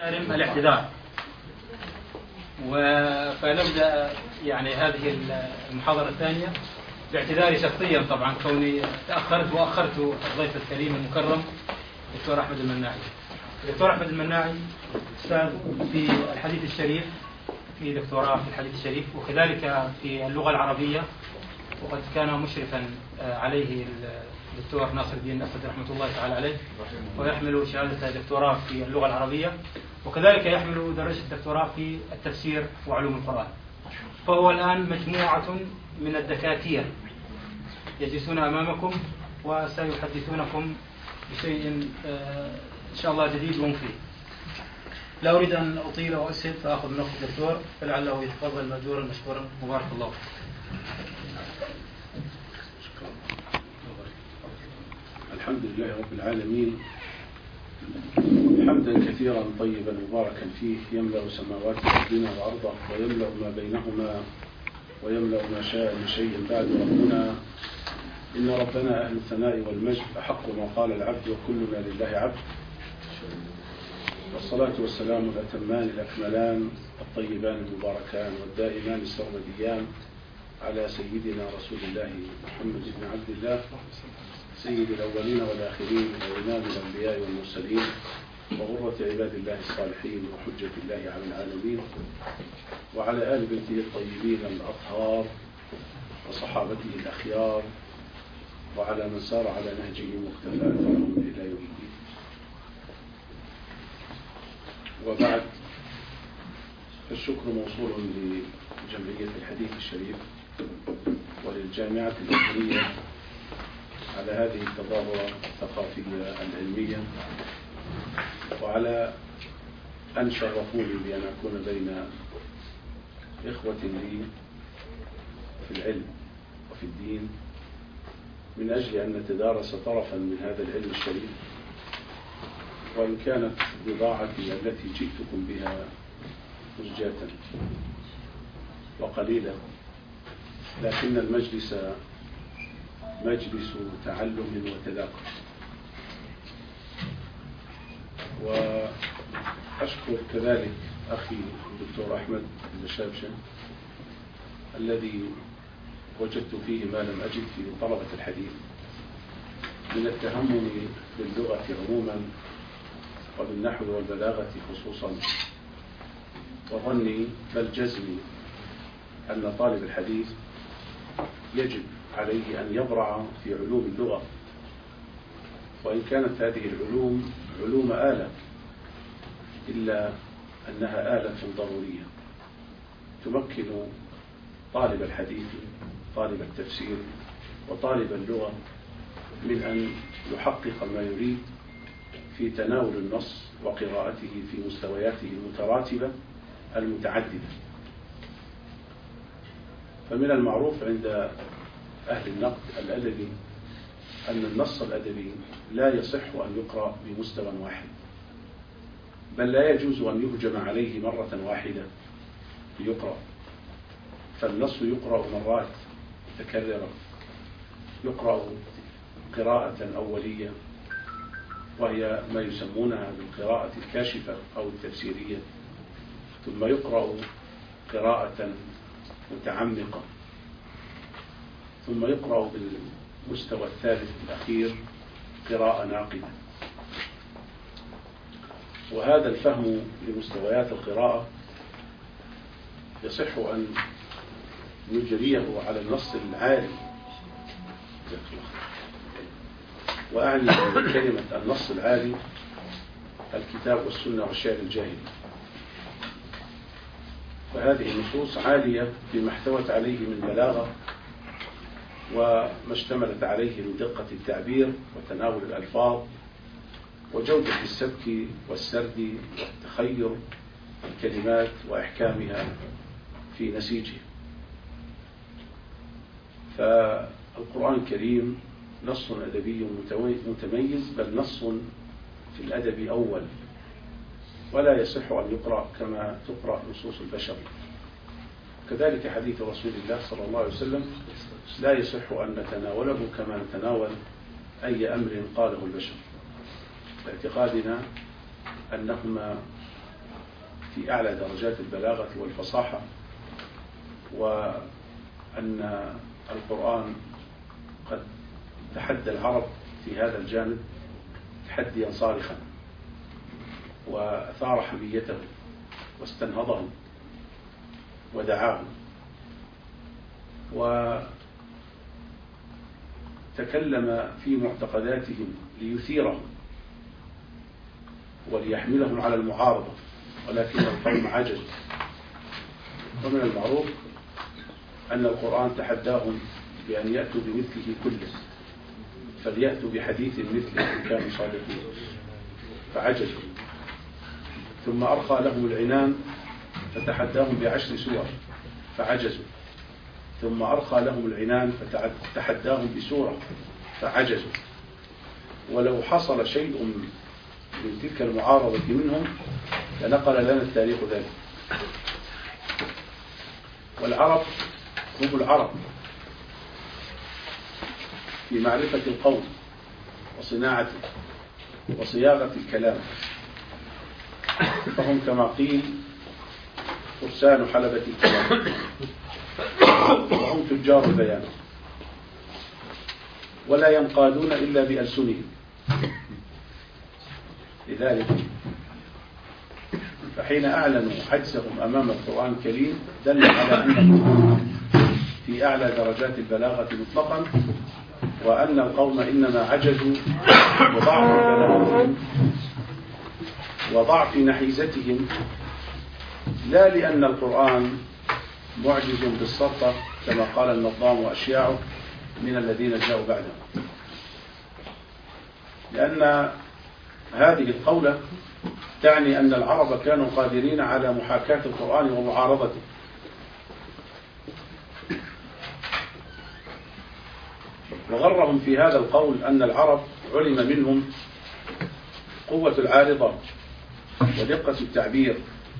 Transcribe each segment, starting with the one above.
الاعتذار. فنبدأ يعني هذه المحاضرة الثانية باعتذاري شخصيا طبعا كوني تأخرت وأخرت الضيف الكريم المكرم دكتور أحمد المناعي. دكتور أحمد المناعي أستاذ في الحديث الشريف، في دكتوراه في الحديث الشريف وكذلك في اللغة العربية، وقد كان مشرفا عليه الدكتور ناصر الدين أسد رحمة الله تعالى عليه، ويحمل شهادة دكتوراه في اللغة العربية، وكذلك يحمل درجة دكتوراه في التفسير وعلوم القرآن. فهو الآن مجموعة من الدكاترة يجلسون أمامكم وسيحدثونكم بشيء إن شاء الله جديد ومفيد. لا أريد أن أطيل وأسهب فأخذ من وقت الدكتور، فلعله يتفضل مأجورا مشكورا. مبارك الله. الحمد لله رب العالمين، حمدا كثيرا طيبا مباركا فيه، يملأ سماوات ربنا وأرضه ويملأ ما بينهما ويملأ ما شاء من شيء بعد. ربنا إن ربنا أهل الثناء والمجد، أحق ما قال العبد وكلنا لله عبد. والصلاة والسلام الأتمان الأكملان الطيبان المباركان والدائمان السرمديان على سيدنا رسول الله محمد بن عبد الله، سيد الأولين والآخرين وإمام الأنبياء والمرسلين وغرة عباد الله الصالحين وحجة الله على العالمين، وعلى آل بيته الطيبين الأطهار وصحابته الأخيار، وعلى من سار على نهجهم واقتفى أثرهم إلى يوم الدين. وبعد، فالشكر موصول لجمعية الحديث الشريف وللجامعة الأزهرية على هذه التظاهرة الثقافية العلمية، وعلى أن شرفوني بأن أكون بين إخوة لي في العلم وفي الدين، من أجل أن نتدارس طرفا من هذا العلم الشريف. وإن كانت بضاعتي التي جئتكم بها مزجاة وقليلة، لكن المجلس مجلس تعلم وتذاكر. وأشكر كذلك أخي الدكتور أحمد البشابشة الذي وجدت فيه ما لم أجد في طلبة الحديث من التهمم باللغة عموما وبالنحو والبلاغة خصوصا، وظني بل جزمي أن طالب الحديث يجب عليه أن يبرع في علوم اللغة، وإن كانت هذه العلوم علوم آلة، إلا أنها آلة ضرورية تمكن طالب الحديث طالب التفسير وطالب اللغة من أن يحقق ما يريد في تناول النص وقراءته في مستوياته المتراتبة المتعددة. فمن المعروف عند أهل النقد الأدبي أن النص الأدبي لا يصح أن يقرأ بمستوى واحد، بل لا يجوز أن يهجم عليه مرة واحدة ليقرأ. فالنص يقرأ مرات متكررة، يقرأ قراءة أولية وهي ما يسمونها بالقراءة الكاشفة أو التفسيرية، ثم يقرأ قراءة متعمقة، ثم يقرأ بالمستوى الثالث الأخير قراءة ناقدة. وهذا الفهم لمستويات القراءة يصح أن نجريه على النص العالي، وأعني بكلمة النص العالي الكتاب والسنة والشعر الجاهلي. فهذه النصوص عالية بما احتوت عليه من بلاغة وما اشتملت عليه من دقة التعبير وتناول الألفاظ وجودة السبك والسرد والتخير الكلمات وإحكامها في نسيجه. فالقرآن الكريم نص أدبي متميز، بل نص في الأدب أول، ولا يصح أن يقرأ كما تقرأ نصوص البشر. كذلك حديث رسول الله صلى الله عليه وسلم لا يصح أن نتناوله كما نتناول أي أمر قاله البشر، باعتقادنا أنهما في أعلى درجات البلاغة والفصاحة، وأن القرآن قد تحدى العرب في هذا الجانب تحديا صارخا، وأثار حميته واستنهضهم ودعاهم، وتكلم في معتقداتهم ليثيرهم وليحملهم على المعارضة، ولكن القوم عجزوا. ومن المعروف أن القرآن تحداهم بأن يأتوا بمثله كله، فليأتوا بحديث مثله إن كانوا صادقين، فعجزوا. ثم أرخى لهم العنان فتحداهم ب10 سور فعجزوا. ثم أرخى لهم العنان فتحداهم بسورة فعجزوا. ولو حصل شيء من تلك المعارضة منهم لنقل لنا التاريخ ذلك. والعرب هم العرب في معرفة القول وصناعته وصياغة الكلام، فهم كما قيل فرسان حلبة الكلام، وهم تجار البيان، ولا ينقادون إلا بألسنهم. لذلك فحين أعلنوا عجزهم أمام القرآن الكريم دل على أنهم في أعلى درجات البلاغة مطلقا، وأن القوم إنما عجزوا بضعف بلاغتهم وضعف نحيزتهم، لا لأن القرآن معجز بالسطة كما قال النظام وأشياعه من الذين جاءوا بعدهم، لأن هذه القولة تعني أن العرب كانوا قادرين على محاكاة القرآن ومعارضته. وغرهم في هذا القول أن العرب علم منهم قوة العارضة ودقة التعبير،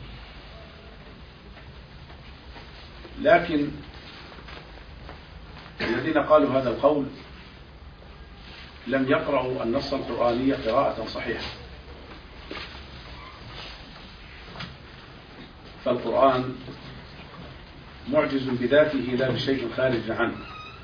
لكن الذين قالوا هذا القول لم يقرأوا النص القرآني قراءة صحيحة. فالقرآن معجز بذاته لا بشيء خارج عنه،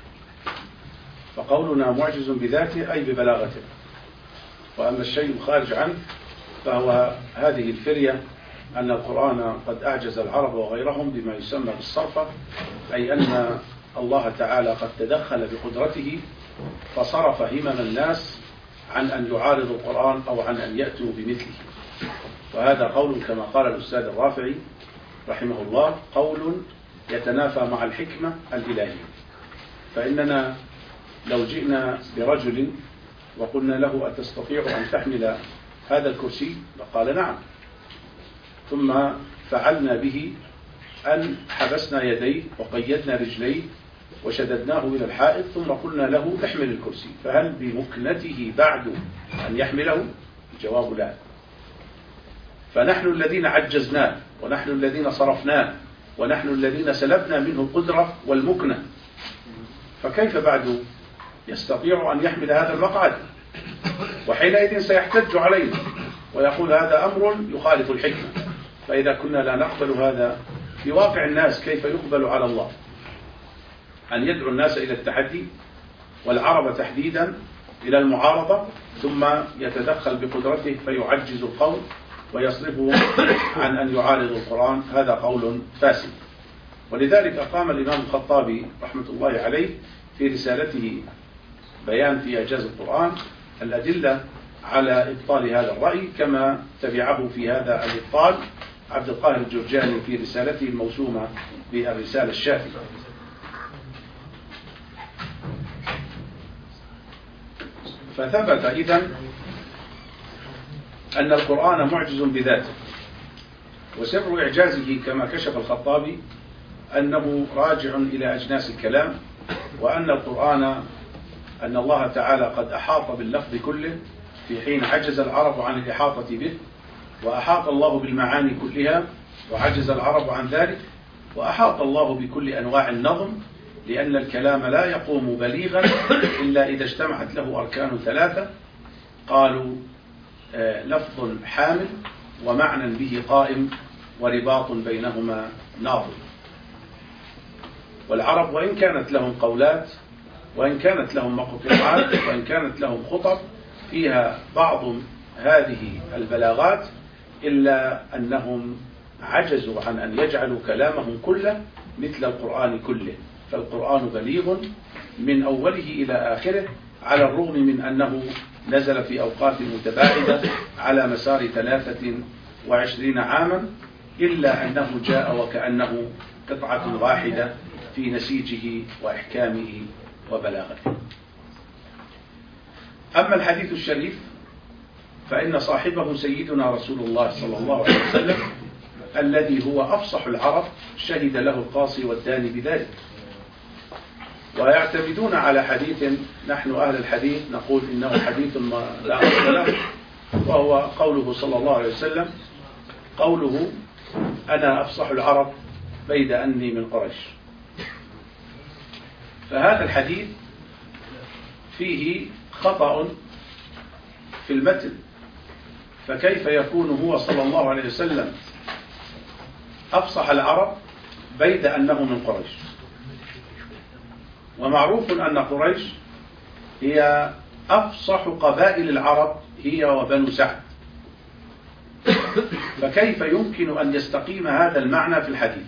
فقولنا معجز بذاته أي ببلاغته، وأما الشيء الخارج عنه فهو هذه الفرية أن القرآن قد أعجز العرب وغيرهم بما يسمى بالصرفة، أي أن الله تعالى قد تدخل بقدرته فصرف همم الناس عن أن يعارضوا القرآن أو عن أن يأتوا بمثله. وهذا قول كما قال الأستاذ الرافعي رحمه الله قول يتنافى مع الحكمة الإلهية. فإننا لو جئنا برجل وقلنا له أتستطيع أن تحمل هذا الكرسي لقال نعم، ثم فعلنا به أن حبسنا يديه وقيدنا رجليه وشددناه إلى الحائط ثم قلنا له احمل الكرسي، فهل بمكنته بعد أن يحمله؟ الجواب لا. فنحن الذين عجزناه، ونحن الذين صرفناه، ونحن الذين سلبنا منه القدرة والمكنة، فكيف بعد يستطيع أن يحمل هذا المقعد؟ وحينئذ سيحتج علينا ويقول هذا أمر يخالف الحكمة. فإذا كنا لا نقبل هذا في واقع الناس، كيف يقبل على الله أن يدعو الناس إلى التحدي والعرب تحديدا إلى المعارضة، ثم يتدخل بقدرته فيعجز القوم ويصرفه عن أن يعارض القرآن؟ هذا قول فاسد. ولذلك قام الإمام الخطابي رحمة الله عليه في رسالته بيان في إعجاز القرآن الأدلة على إبطال هذا الرأي، كما تبعه في هذا الإبطال عبد القاهر الجرجاني في رسالته الموسومة بالرسالة الشافية. فثبت إذن أن القرآن معجز بذاته، وسر إعجازه كما كشف الخطابي أنه راجع إلى أجناس الكلام، وأن القرآن أن الله تعالى قد أحاط باللفظ كله في حين عجز العرب عن الإحاطة به، وأحاط الله بالمعاني كلها وعجز العرب عن ذلك، وأحاط الله بكل أنواع النظم، لأن الكلام لا يقوم بليغا إلا إذا اجتمعت له أركان ثلاثة، قالوا لفظ حامل ومعنى به قائم ورباط بينهما ناظم. والعرب وإن كانت لهم قولات، وإن كانت لهم مقطوعات، وإن كانت لهم خطب فيها بعض هذه البلاغات، إلا أنهم عجزوا عن أن يجعلوا كلامهم كله مثل القرآن كله. فالقرآن بليغ من أوله إلى آخره، على الرغم من أنه نزل في أوقات متباعدة على مسار 23 عاما، إلا أنه جاء وكأنه قطعة واحدة في نسيجه وإحكامه وبلاغته. أما الحديث الشريف فإن صاحبه سيدنا رسول الله صلى الله عليه وسلم الذي هو أفصح العرب، شهد له القاصي والداني بذلك. ويعتمدون على حديث نحن أهل الحديث نقول إنه حديث لا أصل له، وهو قوله صلى الله عليه وسلم، قوله أنا أفصح العرب بيد أني من قريش. فهذا الحديث فيه خطأ في المتن، فكيف يكون هو صلى الله عليه وسلم أفصح العرب بيد أنه من قريش؟ ومعروف أن قريش هي أفصح قبائل العرب، هي وبنو سعد، فكيف يمكن أن يستقيم هذا المعنى في الحديث؟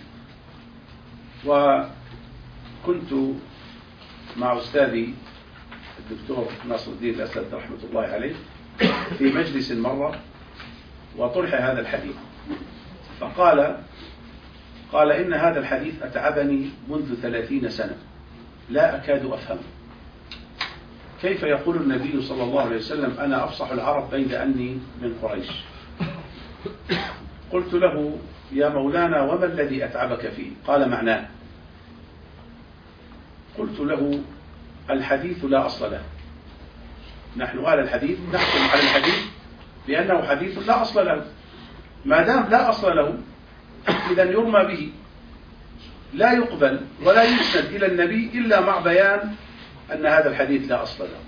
وكنت مع أستاذي الدكتور ناصر الدين الأسد رحمة الله عليه في مجلس مرة، وطرح هذا الحديث، قال إن هذا الحديث أتعبني منذ 30 سنة لا أكاد أفهم، كيف يقول النبي صلى الله عليه وسلم أنا أفصح العرب بين أني من قريش؟ قلت له يا مولانا وما الذي أتعبك فيه؟ قال معناه. قلت له الحديث لا أصل له، نحن أهل الحديث نحكم على الحديث بأنه حديث لا أصل له، ما دام لا أصل له إذن يرمى به، لا يقبل ولا يسند إلى النبي إلا مع بيان أن هذا الحديث لا أصل له.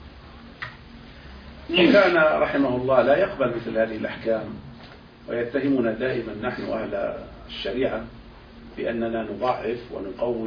وكان رحمه الله لا يقبل مثل هذه الأحكام، ويتهمنا دائما نحن أهل الشريعة بأننا نضعف ونقوي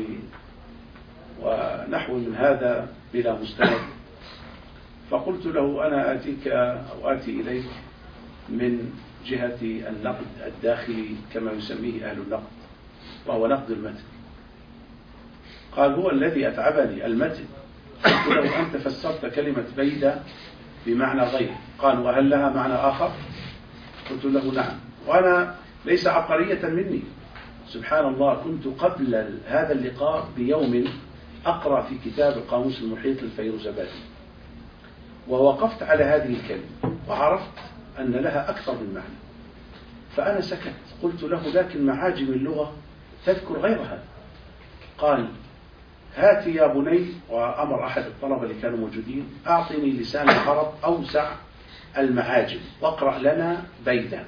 ونحو من هذا بلا مستند. فقلت له أنا آتيك أو آتي إليك من جهة النقد الداخلي كما يسميه أهل النقد، وهو نقد المتن. قال هو الذي أتعبني المتن. قلت له أنت فسرت كلمة بيد بمعنى غير. قال وهل لها معنى آخر؟ قلت له نعم. وأنا ليس عبقرية مني، سبحان الله، كنت قبل هذا اللقاء بيوم أقرأ في كتاب القاموس المحيط للفيروزابادي، ووقفت على هذه الكلمة وعرفت أن لها أكثر من معنى، فأنا سكت. قلت له لكن معاجم اللغة تذكر غير هذا. قال هات يا بني، وأمر أحد الطلبة اللي كانوا موجودين أعطني لسان العرب أوسع المعاجم واقرأ لنا بيدا.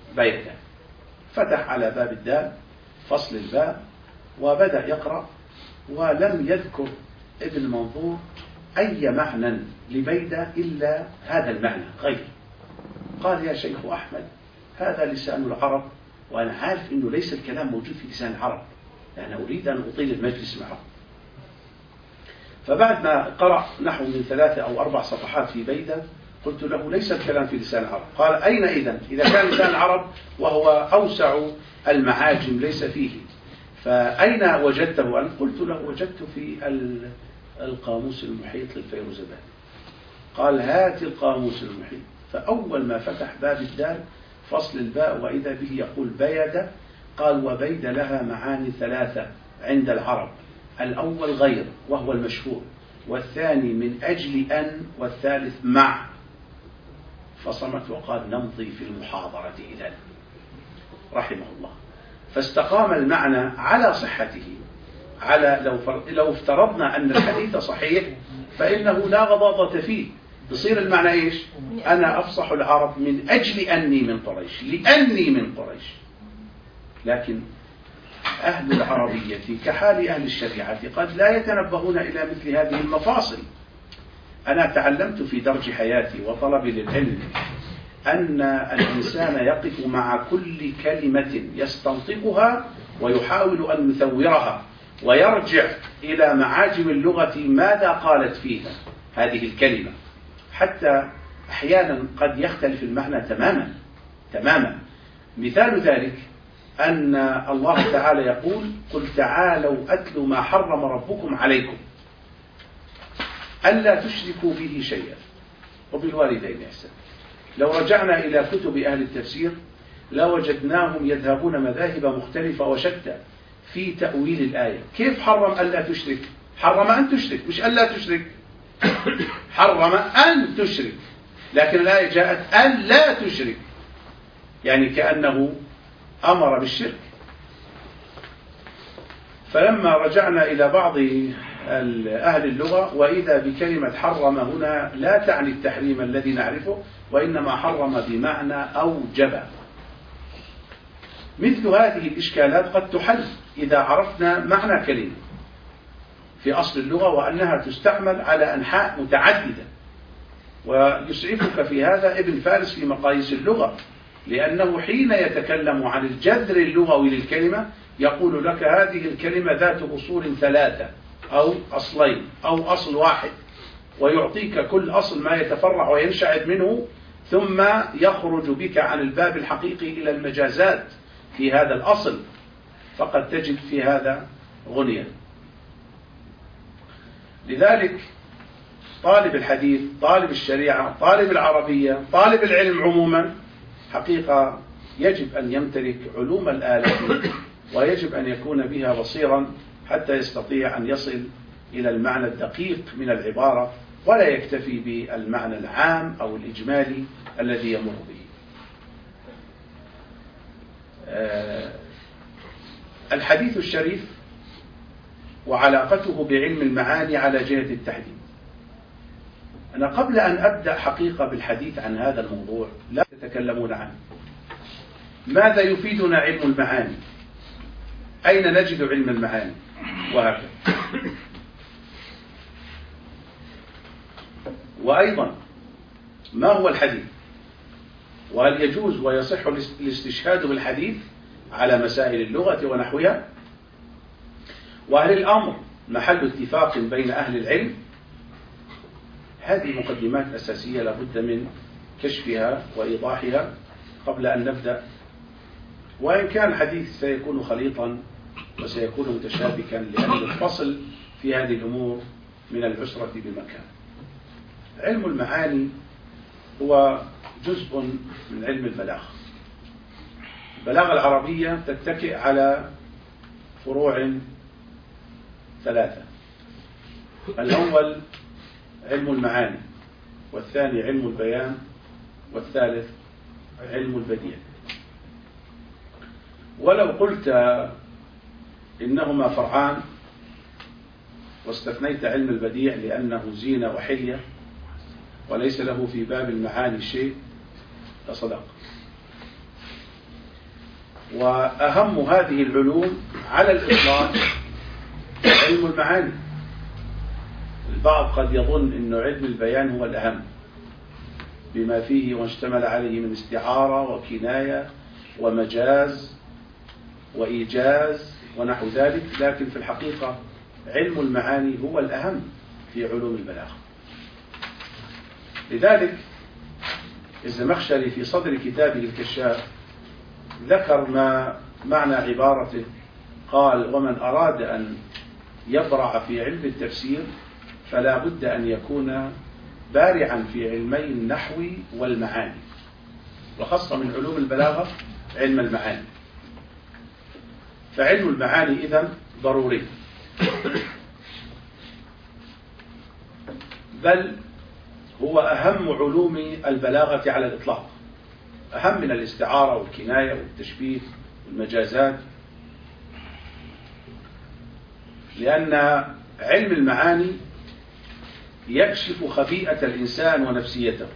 فتح على باب الدال فصل الباء وبدأ يقرأ، ولم يذكر ابن منظور أي معنى لبيدة إلا هذا المعنى غير. قال يا شيخ أحمد هذا لسان العرب، وأنا عارف أنه ليس الكلام موجود في لسان العرب، لأن أريد أن أطيل المجلس معه. فبعد ما قرأ نحو من 3 أو 4 صفحات في بيدة قلت له ليس الكلام في لسان العرب. قال أين إذا كان لسان العرب وهو أوسع المعاجم ليس فيه، فأين وجدته أنت؟ قلت له وجدت في القاموس المحيط للفيروزابادي. قال هات القاموس المحيط. فأول ما فتح باب الدال فصل الباء وإذا به يقول بيد. قال وبيد لها معاني 3 عند العرب، الأول غير وهو المشهور، والثاني من أجل أن، والثالث مع. فصمت وقال نمضي في المحاضرة إذن، رحمه الله. فاستقام المعنى على صحته. لو افترضنا أن الحديث صحيح فإنه لا غضاضة فيه، يصير المعنى إيش؟ أنا أفصح العرب من أجل أني من قريش، لأني من قريش. لكن أهل العربية كحال أهل الشريعة قد لا يتنبهون إلى مثل هذه المفاصل. أنا تعلمت في درج حياتي وطلبي للعلم أن الإنسان يقف مع كل كلمة يستنطقها ويحاول أن يثورها ويرجع إلى معاجم اللغة ماذا قالت فيها هذه الكلمة، حتى أحيانا قد يختلف المعنى تماما. مثال ذلك أن الله تعالى يقول: قل تعالوا أتل ما حرم ربكم عليكم ألا تشركوا به شيئا وبالوالدين إحسانا. لو رجعنا إلى كتب أهل التفسير لوجدناهم يذهبون مذاهب مختلفة وشتى في تأويل الآية. كيف حرم ألا تشرك؟ حرم أن تشرك، مش ألا تشرك. حرم أن تشرك، لكن الآية جاءت أن لا تشرك، يعني كأنه أمر بالشرك. فلما رجعنا إلى بعض أهل اللغة وإذا بكلمة حرم هنا لا تعني التحريم الذي نعرفه، وإنما حرم بمعنى أوجب. مثل هذه الإشكالات قد تحل إذا عرفنا معنى كلمة في أصل اللغة وأنها تستعمل على أنحاء متعددة. ويسعفك في هذا ابن فارس في مقاييس اللغة، لأنه حين يتكلم عن الجذر اللغوي للكلمة يقول لك هذه الكلمة ذات أصول 3 أو أصلين أو أصل واحد، ويعطيك كل أصل ما يتفرع وينشعب منه، ثم يخرج بك عن الباب الحقيقي إلى المجازات في هذا الأصل، فقد تجد في هذا غنية. لذلك طالب الحديث، طالب الشريعة، طالب العربية، طالب العلم عموما، حقيقة يجب أن يمتلك علوم الآلة ويجب أن يكون بها بصيرا حتى يستطيع أن يصل إلى المعنى الدقيق من العبارة ولا يكتفي بالمعنى العام أو الإجمالي الذي يمر به. الحديث الشريف وعلاقته بعلم المعاني على جهة التحديد. أنا قبل أن أبدأ حقيقة بالحديث عن هذا الموضوع لا تتكلمون عنه. ماذا يفيدنا علم المعاني؟ أين نجد علم المعاني؟ وهكذا. وأيضا ما هو الحديث؟ وهل يجوز ويصح الاستشهاد بالحديث على مسائل اللغة ونحوها؟ وهل الأمر محل اتفاق بين أهل العلم؟ هذه مقدمات أساسية لابد من كشفها وإيضاحها قبل أن نبدأ، وإن كان الحديث سيكون خليطا وسيكون متشابكا، لأن الفصل في هذه الأمور من العسرة بمكان. علم المعاني هو جزء من علم البلاغة. البلاغة العربية تتكئ على فروع 3: الأول علم المعاني، والثاني علم البيان، والثالث علم البديع. ولو قلت إنهما فرعان واستثنيت علم البديع لأنه زينة وحلية وليس له في باب المعاني شيء لصدق. وأهم هذه العلوم على الإطلاق علم المعاني. البعض قد يظن أن علم البيان هو الأهم بما فيه واشتمل عليه من استعارة وكناية ومجاز وإيجاز ونحو ذلك، لكن في الحقيقة علم المعاني هو الأهم في علوم البلاغة. لذلك الزمخشري في صدر كتابه الكشاف ذكر ما معنى عبارته، قال: ومن أراد أن يبرع في علم التفسير فلا بد أن يكون بارعا في علمي النحو والمعاني، وخاصة من علوم البلاغة علم المعاني. فعلم المعاني إذن ضروري، بل هو أهم علوم البلاغة على الإطلاق، أهم من الاستعارة والكناية والتشبيه والمجازات، لأن علم المعاني يكشف خبيئة الإنسان ونفسيته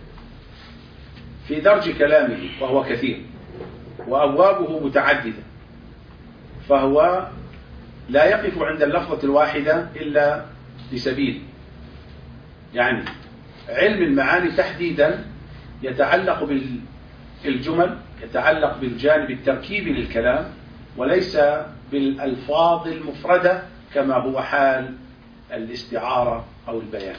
في درج كلامه، وهو كثير وأبوابه متعددة، فهو لا يقف عند اللفظة الواحدة إلا بسبيل. يعني علم المعاني تحديدا يتعلق بالجمل، يتعلق بالجانب التركيبي للكلام، وليس بالألفاظ المفردة كما هو حال الاستعارة أو البيان.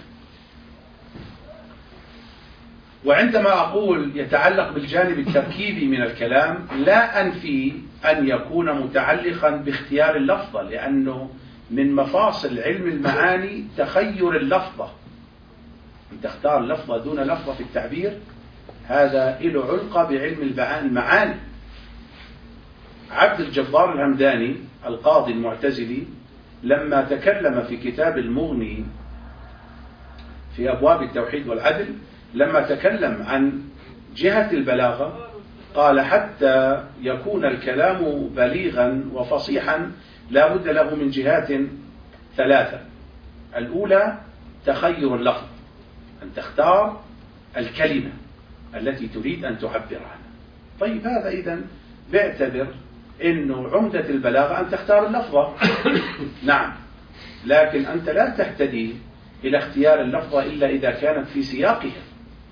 وعندما أقول يتعلق بالجانب التركيبي من الكلام لا أنفي أن يكون متعلقا باختيار اللفظة، لأنه من مفاصل علم المعاني تخير اللفظة، أن تختار اللفظة دون لفظة في التعبير، هذا له علقة بعلم المعاني. عبد الجبار الهمداني القاضي المعتزلي لما تكلم في كتاب المغني في أبواب التوحيد والعدل، لما تكلم عن جهة البلاغة قال حتى يكون الكلام بليغا وفصيحا لا بد له من جهات ثلاثة. الأولى تخير اللفظ، أن تختار الكلمة التي تريد أن تعبر عنها. طيب هذا إذن بيعتبر أنه عمدة البلاغة أن تختار اللفظة. نعم، لكن أنت لا تهتدي إلى اختيار اللفظة إلا إذا كانت في سياقها،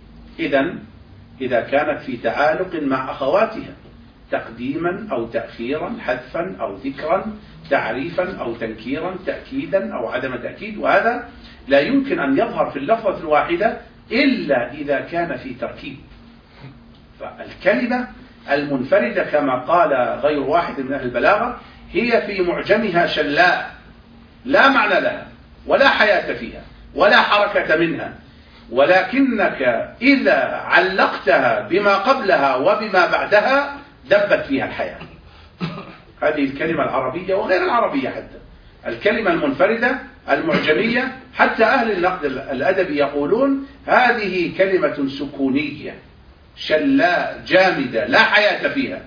إذا كانت في تعالق مع أخواتها، تقديما أو تأخيرا، حذفا أو ذكرا، تعريفا أو تنكيرا، تأكيدا أو عدم تأكيد، وهذا لا يمكن أن يظهر في اللفظة الواحدة إلا إذا كان في تركيب. فالكلمة المنفردة كما قال غير واحد من أهل البلاغة هي في معجمها شلاء، لا معنى لها ولا حياة فيها ولا حركة منها، ولكنك إذا علقتها بما قبلها وبما بعدها دبت فيها الحياة. هذه الكلمة العربية وغير العربية، حتى الكلمة المنفردة المعجمية، حتى أهل النقد الأدبي يقولون هذه كلمة سكونية شلاء جامدة لا حياة فيها،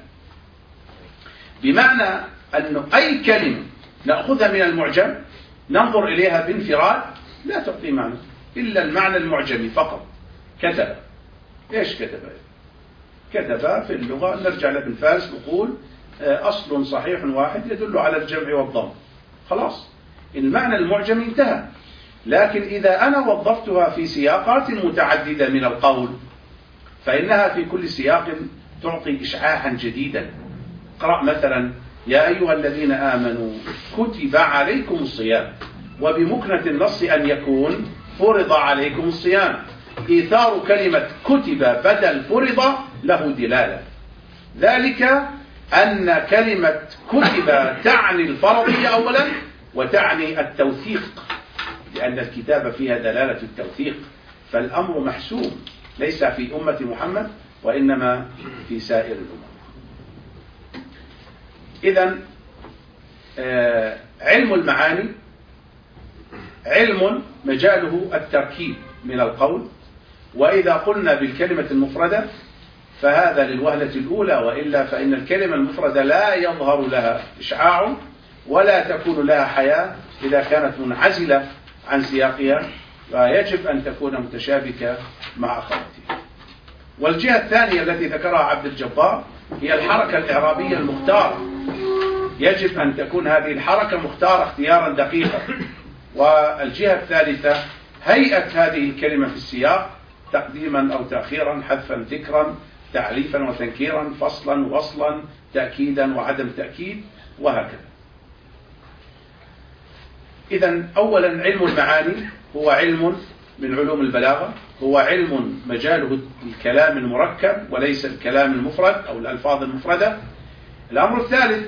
بمعنى أن أي كلمة نأخذها من المعجم ننظر إليها بانفراد لا تعطي معنى إلا المعنى المعجمي فقط. كتب، إيش كتب؟ كتب في اللغة نرجع لابن فارس نقول أصل صحيح واحد يدل على الجمع والضم، خلاص المعنى المعجمي انتهى. لكن إذا أنا وظفتها في سياقات متعددة من القول فإنها في كل سياق تعطي إشعاعا جديدا. اقرأ مثلا يا أيها الذين آمنوا كتب عليكم الصيام، وبمكنة النص أن يكون فرض عليكم الصيام. إيثار كلمة كتب بدل فرض له دلالة، ذلك أن كلمة كتب تعني الفرضية أولا وتعني التوثيق، لأن الكتابة فيها دلالة التوثيق، فالأمر محسوم ليس في أمة محمد وإنما في سائر الأمم. إذن علم المعاني علم مجاله التركيب من القول، وإذا قلنا بالكلمة المفردة فهذا للوهلة الأولى، وإلا فإن الكلمة المفردة لا يظهر لها إشعاع ولا تكون لها حياة إذا كانت منعزلة عن سياقها، فيجب أن تكون متشابكة مع أخواتها. والجهة الثانية التي ذكرها عبد الجبار هي الحركة الإعرابية المختارة، يجب أن تكون هذه الحركة مختارة اختيارا دقيقا. والجهة الثالثة هيئة هذه الكلمة في السياق، تقديما أو تأخيرا، حذفا ذكرا، تعريفا وتنكيرا، فصلا وصلا، تأكيدا وعدم تأكيد، وهكذا. إذن أولا علم المعاني هو علم من علوم البلاغة، هو علم مجاله الكلام المركب وليس الكلام المفرد أو الألفاظ المفردة. الأمر الثالث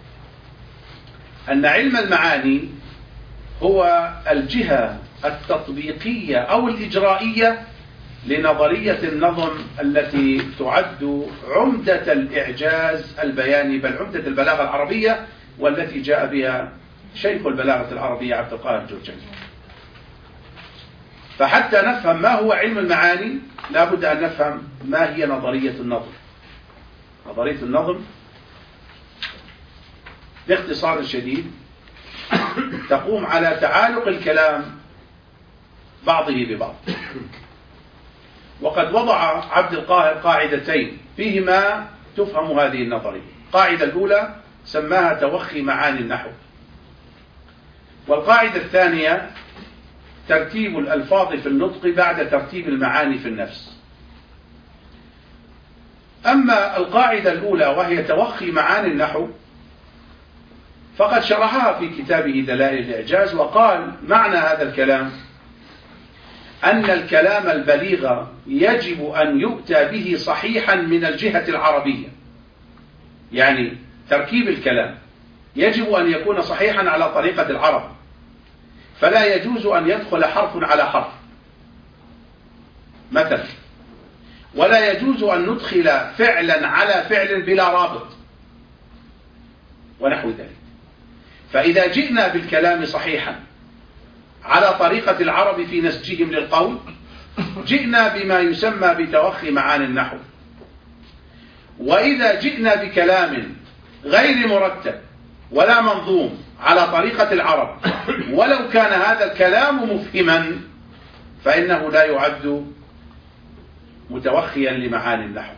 أن علم المعاني هو الجهة التطبيقية أو الإجرائية لنظرية النظم التي تعد عمدة الإعجاز البياني، بل عمدة البلاغة العربية، والتي جاء بها شيخ البلاغة العربية عبد القاهر الجرجاني. فحتى نفهم ما هو علم المعاني لا بد أن نفهم ما هي نظرية النظم. نظرية النظم باختصار شديد تقوم على تعالق الكلام بعضه ببعض. وقد وضع عبد القاهر قاعدتين فيهما تفهم هذه النظرية. القاعدة الأولى سماها توخي معاني النحو، والقاعدة الثانية ترتيب الألفاظ في النطق بعد ترتيب المعاني في النفس. أما القاعدة الأولى وهي توخي معاني النحو فقد شرحها في كتابه دلائل الإعجاز، وقال معنى هذا الكلام أن الكلام البليغ يجب أن يؤتى به صحيحا من الجهة العربية، يعني تركيب الكلام يجب أن يكون صحيحا على طريقة العرب، فلا يجوز أن يدخل حرف على حرف مثلا، ولا يجوز أن ندخل فعلا على فعل بلا رابط ونحو ذلك. فإذا جئنا بالكلام صحيحا على طريقة العرب في نسجهم للقول جئنا بما يسمى بتوخي معاني النحو. وإذا جئنا بكلام غير مرتب ولا منظوم على طريقة العرب ولو كان هذا الكلام مفهما فإنه لا يعد متوخيا لمعاني النحو.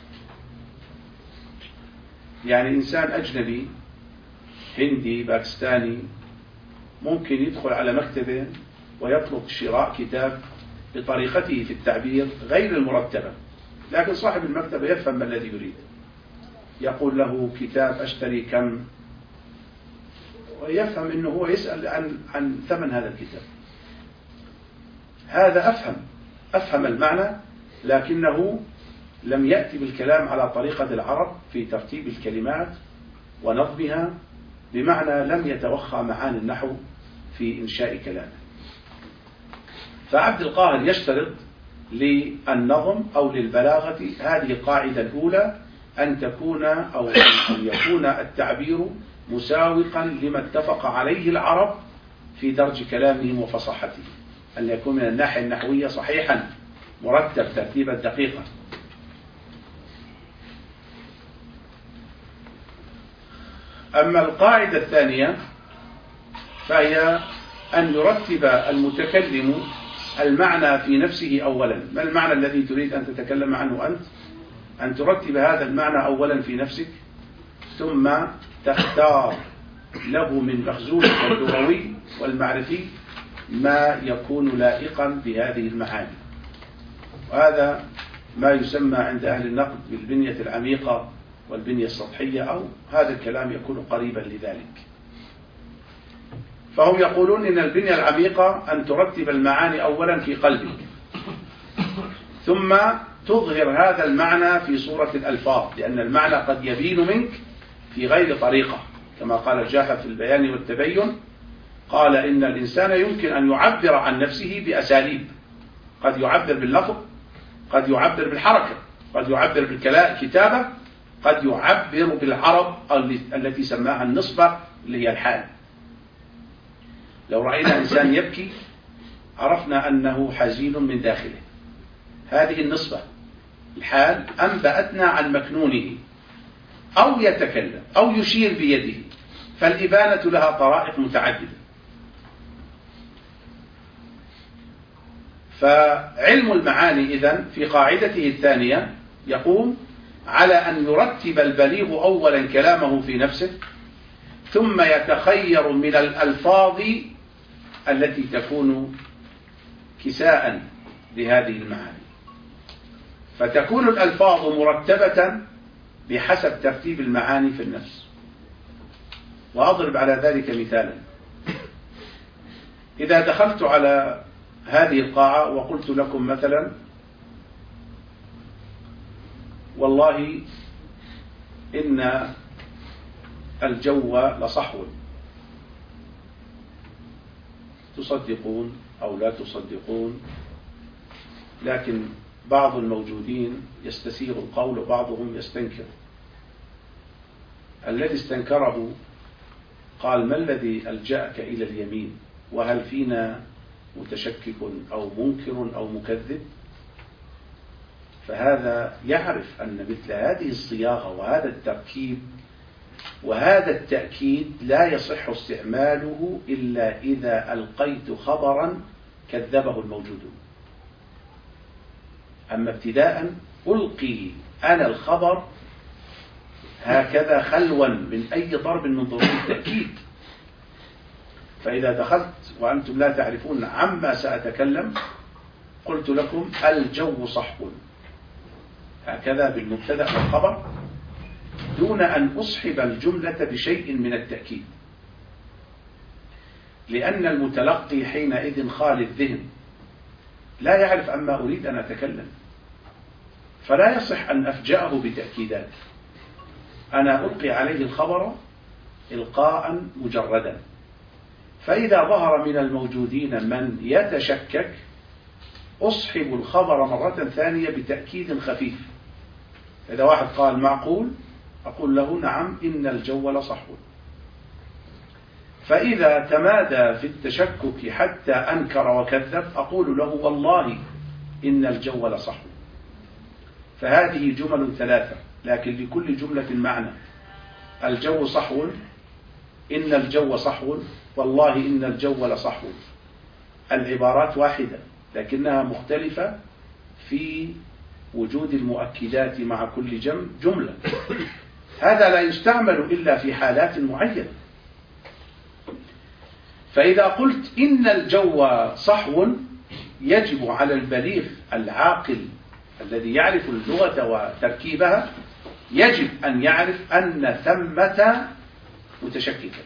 يعني إنسان أجنبي هندي باكستاني ممكن يدخل على مكتبه ويطلب شراء كتاب بطريقته في التعبير غير المرتبة، لكن صاحب المكتبة يفهم ما الذي يريد، يقول له كتاب أشتري كم، ويفهم أنه هو يسأل عن ثمن هذا الكتاب. هذا أفهم المعنى، لكنه لم يأتي بالكلام على طريقة العرب في ترتيب الكلمات ونظمها، بمعنى لم يتوخى معاني النحو في إنشاء كلامه. فعبد القاهر يشترط للنظم أو للبلاغة هذه القاعدة الأولى، أن يكون التعبير مساوقا لما اتفق عليه العرب في درج كلامهم وفصاحته، أن يكون من الناحية النحوية صحيحا مرتب ترتيبا دقيقا. أما القاعدة الثانية فهي أن يرتب المتكلم المعنى في نفسه أولا. ما المعنى الذي تريد أن تتكلم عنه أنت؟ أن ترتب هذا المعنى أولا في نفسك، ثم تختار له من مخزونك اللغوي والمعرفي ما يكون لائقا بهذه المعاني. وهذا ما يسمى عند أهل النقد بالبنية العميقة والبنية السطحية، أو هذا الكلام يكون قريبا لذلك. فهم يقولون إن البنية العميقة أن ترتب المعاني أولا في قلبك، ثم تظهر هذا المعنى في صورة الألفاظ، لأن المعنى قد يبين منك في غير طريقة، كما قال الجاحظ في البيان والتبين، قال إن الإنسان يمكن أن يعبر عن نفسه بأساليب، قد يعبر باللفظ، قد يعبر بالحركة، قد يعبر بالكتابة، قد يعبر بالعرب التي سماها النصبة اللي هي الحال. لو رأينا إنسان يبكي عرفنا أنه حزين من داخله، هذه النصبة الحال أنبأتنا عن مكنونه، أو يتكلم أو يشير بيده، فالإبانة لها طرائق متعددة. فعلم المعاني إذن في قاعدته الثانية يقوم على أن يرتب البليغ أولا كلامه في نفسه، ثم يتخير من الألفاظ التي تكون كساء لهذه المعاني، فتكون الألفاظ مرتبة بحسب ترتيب المعاني في النفس. وأضرب على ذلك مثالا. إذا دخلت على هذه القاعة وقلت لكم مثلا والله إن الجو لصحو، تصدقون أو لا تصدقون، لكن بعض الموجودين يستسيغ القول وبعضهم يستنكر. الذي استنكره قال: ما الذي ألجأك إلى اليمين؟ وهل فينا متشكك أو منكر أو مكذب؟ فهذا يعرف أن مثل هذه الصياغة وهذا التركيب وهذا التأكيد لا يصح استعماله إلا إذا ألقيت خبرا كذبه الموجودون. أما ابتداء ألقي أنا الخبر هكذا خلوا من أي ضرب من ضروب التأكيد. فإذا دخلت وأنتم لا تعرفون عما سأتكلم قلت لكم الجو صحو، هكذا بالمبتدأ والخبر دون أن أصحب الجملة بشيء من التأكيد، لأن المتلقي حينئذ خالي الذهن لا يعرف عما أريد أن أتكلم، فلا يصح أن أفجأه بتأكيدات. أنا ألقي عليه الخبر إلقاء مجردا، فإذا ظهر من الموجودين من يتشكك أصحب الخبر مرة ثانية بتأكيد خفيف. إذا واحد قال معقول أقول له نعم إن الجو لصحو. فإذا تمادى في التشكك حتى أنكر وكذب أقول له والله إن الجو لصحو. فهذه جمل ثلاثة، لكن لكل جملة معنى. الجو صحو، إن الجو صحو، والله إن الجو لصحو. العبارات واحدة لكنها مختلفة في وجود المؤكدات مع كل جملة. هذا لا يستعمل إلا في حالات معينة. فإذا قلت إن الجو صحو يجب على البليغ العاقل الذي يعرف اللغة وتركيبها يجب أن يعرف أن ثمة متشككا،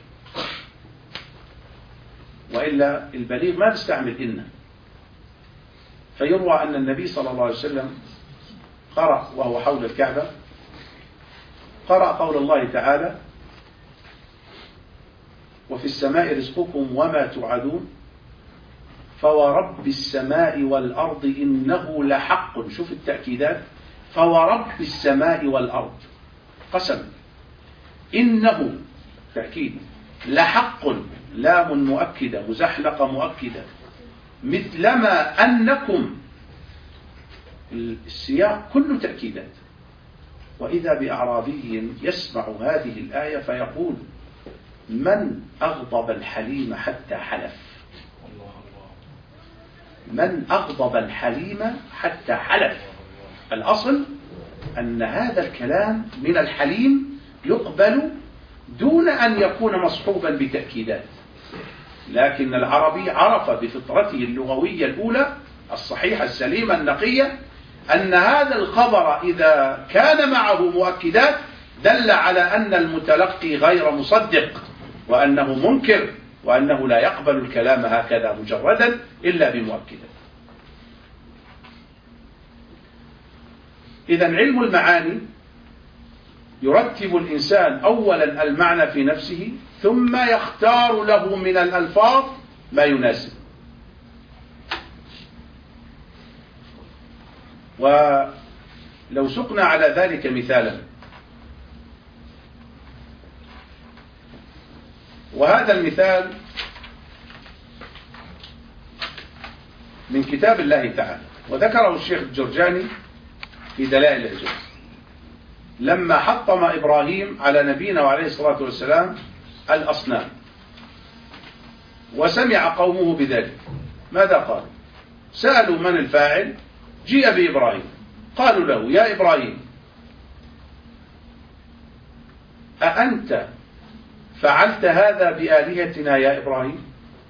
وإلا البليغ ما تستعمل إن. فيروى أن النبي صلى الله عليه وسلم قرأ وهو حول الكعبة، قرأ قول الله تعالى وفي السماء رزقكم وما توعدون فورب السماء والأرض إنه لحق. شوف التأكيدات، فورب السماء والأرض قسم، إنه تأكيد، لحق لام مؤكدة مزحلقة مؤكدة، مثلما أنكم، السياق كله تأكيدات. وإذا بأعرابي يسمع هذه الآية فيقول من أغضب الحليم حتى حلف. من أغضب الحليم حتى حلف. الأصل أن هذا الكلام من الحليم يقبل دون أن يكون مصحوبا بتأكيدات، لكن العربي عرف بفطرته اللغوية الأولى الصحيحة السليمة النقية أن هذا الخبر إذا كان معه مؤكدات دل على أن المتلقي غير مصدق، وأنه منكر، وأنه لا يقبل الكلام هكذا مجردا إلا بمؤكدات. إذن علم المعاني يرتب الإنسان أولا المعنى في نفسه، ثم يختار له من الألفاظ ما يناسب. ولو سقنا على ذلك مثالا، وهذا المثال من كتاب الله تعالى، وذكره الشيخ الجرجاني في دلائل الإعجاز لما حطم إبراهيم على نبينا وعليه الصلاة والسلام الأصنام وسمع قومه بذلك. ماذا قال؟ سألوا من الفاعل، جيء بإبراهيم، قالوا له يا إبراهيم أأنت فعلت هذا بآلهتنا يا إبراهيم؟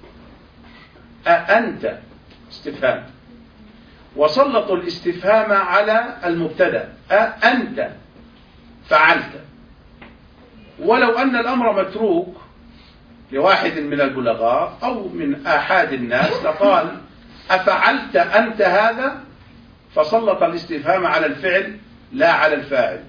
أأنت استفهام، وسلطوا الاستفهام على المبتدأ، أأنت فعلت. ولو أن الأمر متروك لواحد من البلغاء أو من آحاد الناس لقال أفعلت أنت هذا، فسلط الاستفهام على الفعل لا على الفاعل.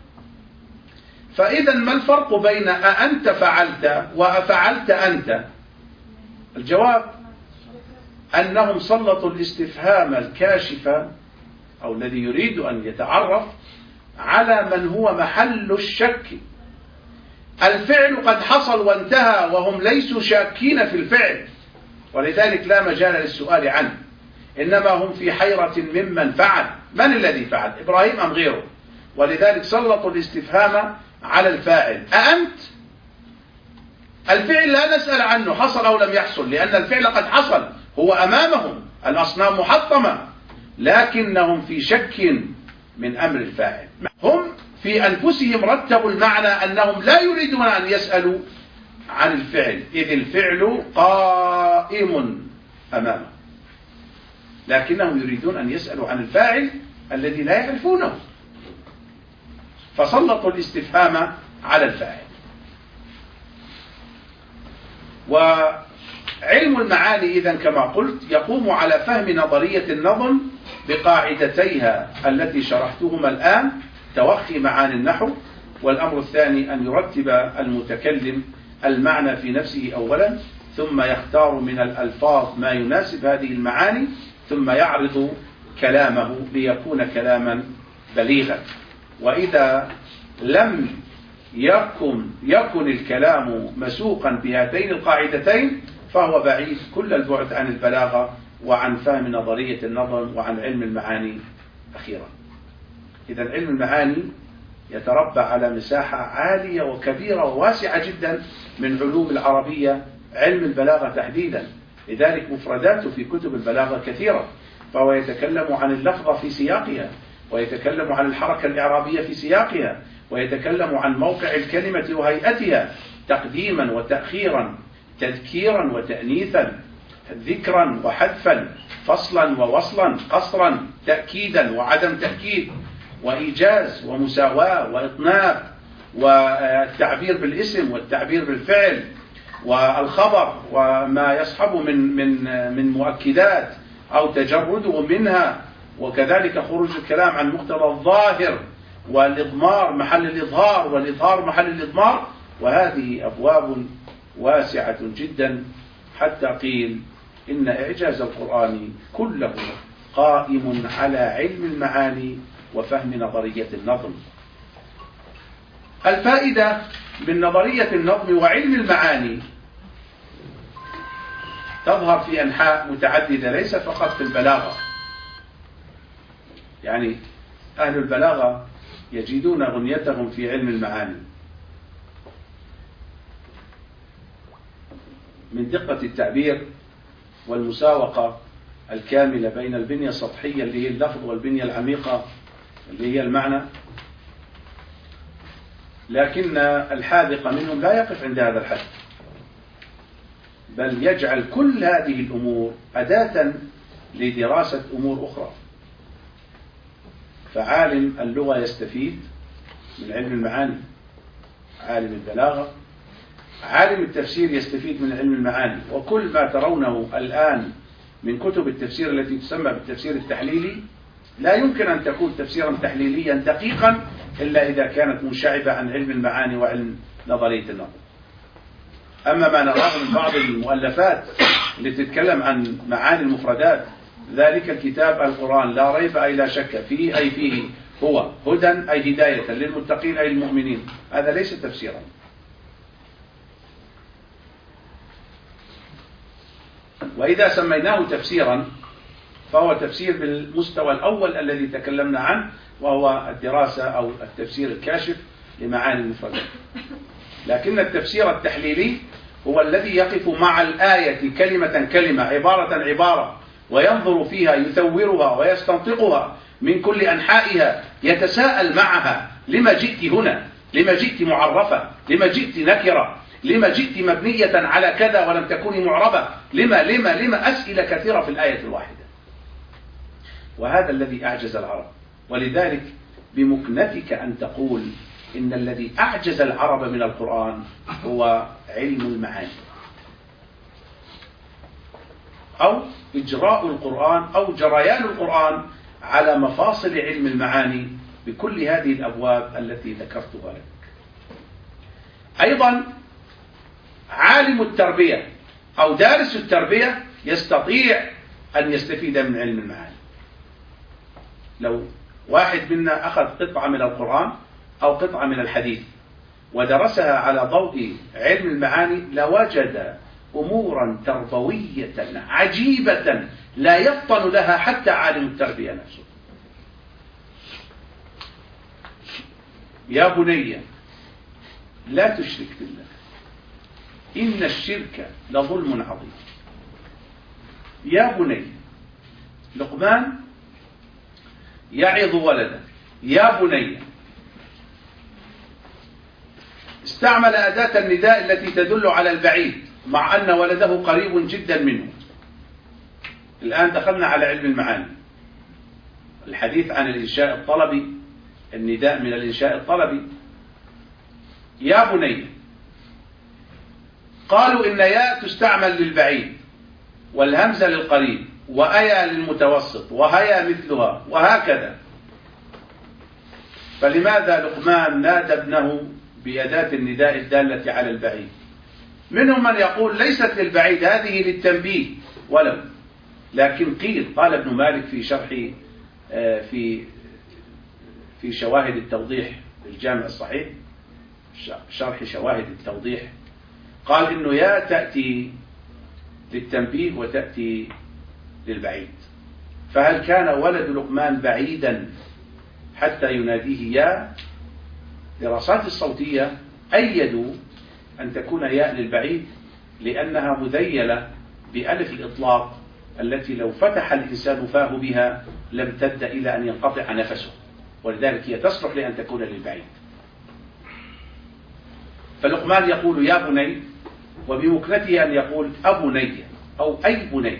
فإذا ما الفرق بين أأنت فعلت وأفعلت أنت؟ الجواب أنهم سلطوا الاستفهام الكاشف أو الذي يريد أن يتعرف على من هو محل الشك. الفعل قد حصل وانتهى وهم ليسوا شاكين في الفعل، ولذلك لا مجال للسؤال عنه، إنما هم في حيرة ممن فعل. من الذي فعل، إبراهيم أم غيره؟ ولذلك سلطوا الاستفهام على الفاعل. أأنت؟ الفعل لا نسأل عنه حصل أو لم يحصل، لأن الفعل قد حصل، هو أمامهم، الأصنام محطمة، لكنهم في شك من أمر الفاعل. هم في أنفسهم رتبوا المعنى أنهم لا يريدون أن يسألوا عن الفعل، إذ الفعل قائم أمامه، لكنهم يريدون أن يسألوا عن الفاعل الذي لا يعرفونه. فسلطوا الاستفهام على الفاعل. وعلم المعاني إذن كما قلت يقوم على فهم نظرية النظم بقاعدتيها التي شرحتهما الآن: توخي معاني النحو، والأمر الثاني أن يرتب المتكلم المعنى في نفسه أولا، ثم يختار من الألفاظ ما يناسب هذه المعاني، ثم يعرض كلامه ليكون كلاما بليغا. وإذا لم يكن الكلام مسوقا بهاتين القاعدتين فهو بعيد كل البعد عن البلاغة وعن فهم نظرية النظم وعن علم المعاني أخيرا. إذن علم المعاني يتربع على مساحة عالية وكبيرة وواسعة جدا من علوم العربية، علم البلاغة تحديدا، لذلك مفرداته في كتب البلاغة كثيرة، فهو يتكلم عن اللفظة في سياقها، ويتكلم عن الحركة الإعرابية في سياقها، ويتكلم عن موقع الكلمة وهيئتها، تقديما وتأخيرا، تذكيرا وتأنيثا، ذكرا وحذفا، فصلا ووصلا، قصرا، تأكيدا وعدم تأكيد، وإيجاز ومساواة وإطناب، والتعبير بالاسم والتعبير بالفعل، والخبر وما يصحبه من مؤكدات أو تجرده منها، وكذلك خروج الكلام عن مقتضى الظاهر، والإضمار محل الإظهار، والإظهار محل الإضمار. وهذه أبواب واسعة جدا، حتى قيل إن إعجاز القرآن كله قائم على علم المعاني وفهم نظرية النظم. الفائدة من نظرية النظم وعلم المعاني تظهر في أنحاء متعددة، ليس فقط في البلاغة. يعني أهل البلاغة يجدون غنيتهم في علم المعاني من دقة التعبير والمساوقة الكاملة بين البنية السطحية اللي هي اللفظ والبنية العميقة اللي هي المعنى، لكن الحاذق منهم لا يقف عند هذا الحد، بل يجعل كل هذه الأمور أداة لدراسة أمور أخرى. فعالم اللغة يستفيد من علم المعاني، عالم البلاغة، عالم التفسير يستفيد من علم المعاني. وكل ما ترونه الآن من كتب التفسير التي تسمى بالتفسير التحليلي لا يمكن أن تكون تفسيرا تحليليا دقيقا إلا إذا كانت منشعبة عن علم المعاني وعلم نظرية النظم. أما ما نراه من بعض المؤلفات التي تتكلم عن معاني المفردات، ذلك الكتاب القرآن لا ريب أي لا شك فيه، أي فيه هو هدى أي هداية للمتقين أي المؤمنين، هذا ليس تفسيرا. وإذا سميناه تفسيرا فهو تفسير بالمستوى الأول الذي تكلمنا عنه، وهو الدراسة أو التفسير الكاشف لمعاني المفردات. لكن التفسير التحليلي هو الذي يقف مع الآية كلمة كلمة، عبارة عبارة، وينظر فيها، يثورها ويستنطقها من كل أنحائها، يتساءل معها: لما جئت هنا؟ لما جئت معرفة؟ لما جئت نكرة؟ لما جئت مبنية على كذا ولم تكوني معربة؟ لما أسئلة كثيرة في الآية الواحدة. وهذا الذي أعجز العرب، ولذلك بمكنتك أن تقول إن الذي أعجز العرب من القرآن هو علم المعاني، أو إجراء القرآن أو جريان القرآن على مفاصل علم المعاني بكل هذه الأبواب التي ذكرتها لك. أيضا عالم التربية أو دارس التربية يستطيع أن يستفيد من علم المعاني. لو واحد منا أخذ قطعة من القرآن أو قطعة من الحديث ودرسها على ضوء علم المعاني لوجد أمورا تربوية عجيبة لا يفطن لها حتى عالم التربية نفسه. يا بني لا تشرك بالله إن الشرك لظلم عظيم. يا بني، لقمان يعظ ولده: يا بني. استعمل أداة النداء التي تدل على البعيد مع أن ولده قريب جدا منه. الآن دخلنا على علم المعاني، الحديث عن الإنشاء الطلبي النداء من الإنشاء الطلبي. يا بني. قالوا إن يا تستعمل للبعيد والهمزة للقريب وأيا للمتوسط وهيا مثلها وهكذا. فلماذا لقمان نادى ابنه بأداة النداء الدالة على البعيد؟ منهم من يقول ليست للبعيد، هذه للتنبيه ولو، لكن قال ابن مالك في شرح في شواهد التوضيح للجامع الصحيح، شرح شواهد التوضيح، قال إنه يا تأتي للتنبيه وتأتي للبعيد. فهل كان ولد لقمان بعيدا حتى يناديه يا؟ دراسات الصوتية أيدوا أن تكون ياء للبعيد لأنها مذيلة بألف الإطلاق التي لو فتح الإنسان فاه بها لم تد إلى أن ينقطع نفسه، ولذلك هي تصلح لأن تكون للبعيد. فلقمان يقول يا بني، وبمكنته أن يقول أبني أو أي بني.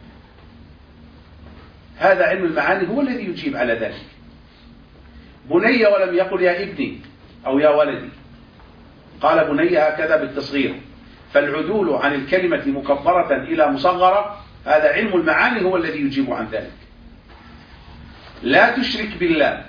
هذا علم المعاني هو الذي يجيب على ذلك. بني ولم يقل يا ابني أو يا ولدي، قال بني هكذا بالتصغير. فالعدول عن الكلمة مكبرة إلى مصغرة هذا علم المعاني هو الذي يجيب عن ذلك. لا تشرك بالله،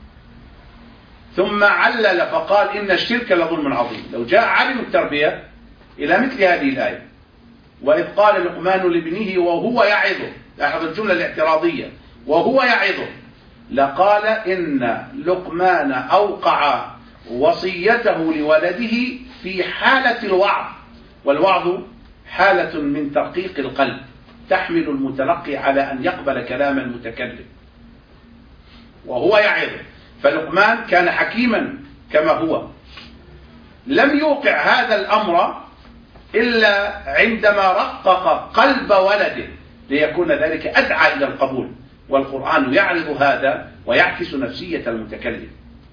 ثم علل فقال إن الشرك لظلم عظيم. لو جاء عالم التربية إلى مثل هذه الآية وإذ قال لقمان لابنه وهو يعظه، لاحظ الجملة الاعتراضية، وهو يعظه، لقال إن لقمان أوقع وصيته لولده في حالة الوعظ، والوعظ حالة من ترقيق القلب تحمل المتلقي على أن يقبل كلام المتكلم، وهو يعظه. فلقمان كان حكيما كما هو، لم يوقع هذا الأمر إلا عندما رقق قلب ولده ليكون ذلك أدعى إلى القبول، والقرآن يعرض هذا ويعكس نفسية المتكلم.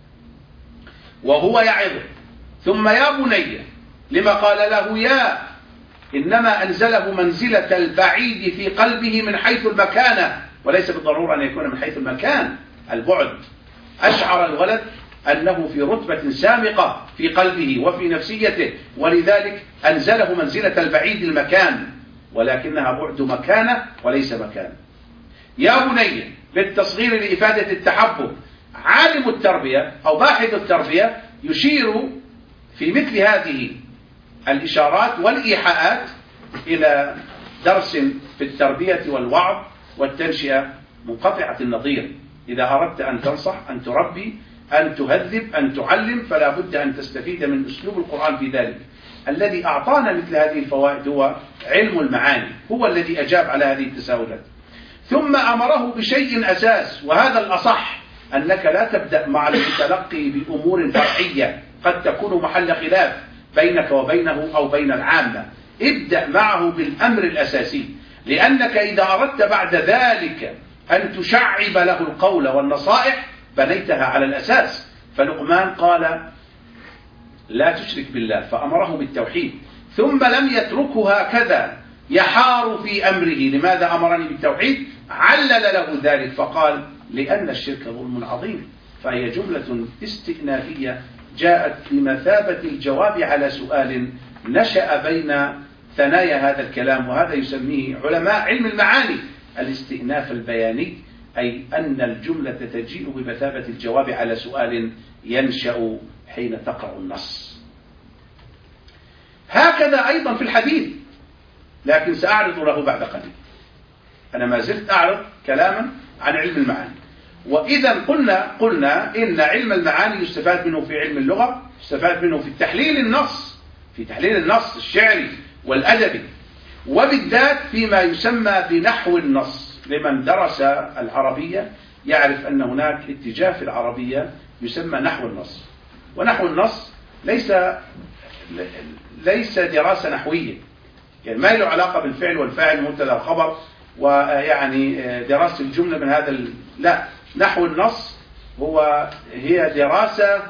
وهو يعظه. ثم يا بني، لما قال له يا؟ إنما أنزله منزلة البعيد في قلبه من حيث المكانة، وليس بالضرورة أن يكون من حيث المكان، البعد. أشعر الولد أنه في رتبة سامقة في قلبه وفي نفسيته، ولذلك أنزله منزلة البعيد المكان، ولكنها بعد مكانة وليس مكان. يا بني بالتصغير لإفادة التحبب. عالم التربية أو باحث التربية يشير في مثل هذه الإشارات والإيحاءات إلى درس في التربية والوعظ والتنشئة منقطعة النظير. إذا أردت أن تنصح، أن تربي، أن تهذب، أن تعلم، فلا بد أن تستفيد من أسلوب القرآن في ذلك. الذي أعطانا مثل هذه الفوائد هو علم المعاني، هو الذي أجاب على هذه التساؤلات. ثم أمره بشيء أساس، وهذا الأصح، أنك لا تبدأ مع المتلقي بأمور فرعية قد تكون محل خلاف بينك وبينه أو بين العامة. ابدأ معه بالأمر الأساسي، لأنك إذا أردت بعد ذلك أن تشعب له القول والنصائح بنيتها على الأساس. فلقمان قال لا تشرك بالله، فأمره بالتوحيد، ثم لم يتركه هكذا يحار في أمره. لماذا أمرني بالتوحيد؟ علل له ذلك فقال لأن الشرك ظلم عظيم. فهي جملة استئنافية جاءت بمثابة الجواب على سؤال نشأ بين ثنايا هذا الكلام، وهذا يسميه علماء علم المعاني الاستئناف البياني، أي أن الجملة تجيء بمثابة الجواب على سؤال ينشأ حين تقرأ النص. هكذا أيضا في الحديث، لكن سأعرض له بعد قليل. أنا ما زلت أعرض كلاما عن علم المعاني. وإذا قلنا إن علم المعاني يستفاد منه في علم اللغة، يستفاد منه في تحليل النص، في تحليل النص الشعري والأدبي، وبالذات فيما يسمى بنحو النص. لمن درس العربية يعرف أن هناك اتجاه في العربية يسمى نحو النص. ونحو النص ليس دراسة نحوية، يعني ما له علاقة بالفعل والفاعل مبتدا الخبر ويعني دراسة الجملة من هذا لا، نحو النص هي دراسة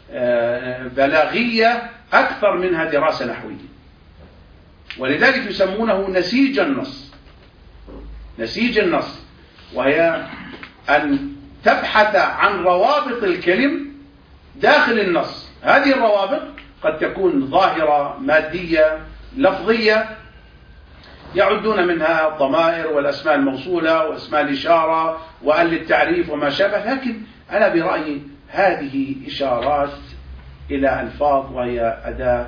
بلاغية أكثر منها دراسة نحوية، ولذلك يسمونه نسيج النص. نسيج النص، وهي أن تبحث عن روابط الكلم داخل النص. هذه الروابط قد تكون ظاهرة مادية لفظية يعدون منها الضمائر والأسماء الموصولة وأسماء الإشارة وأل التعريف وما شابه، لكن أنا برأيي هذه إشارات إلى ألفاظ وهي أداة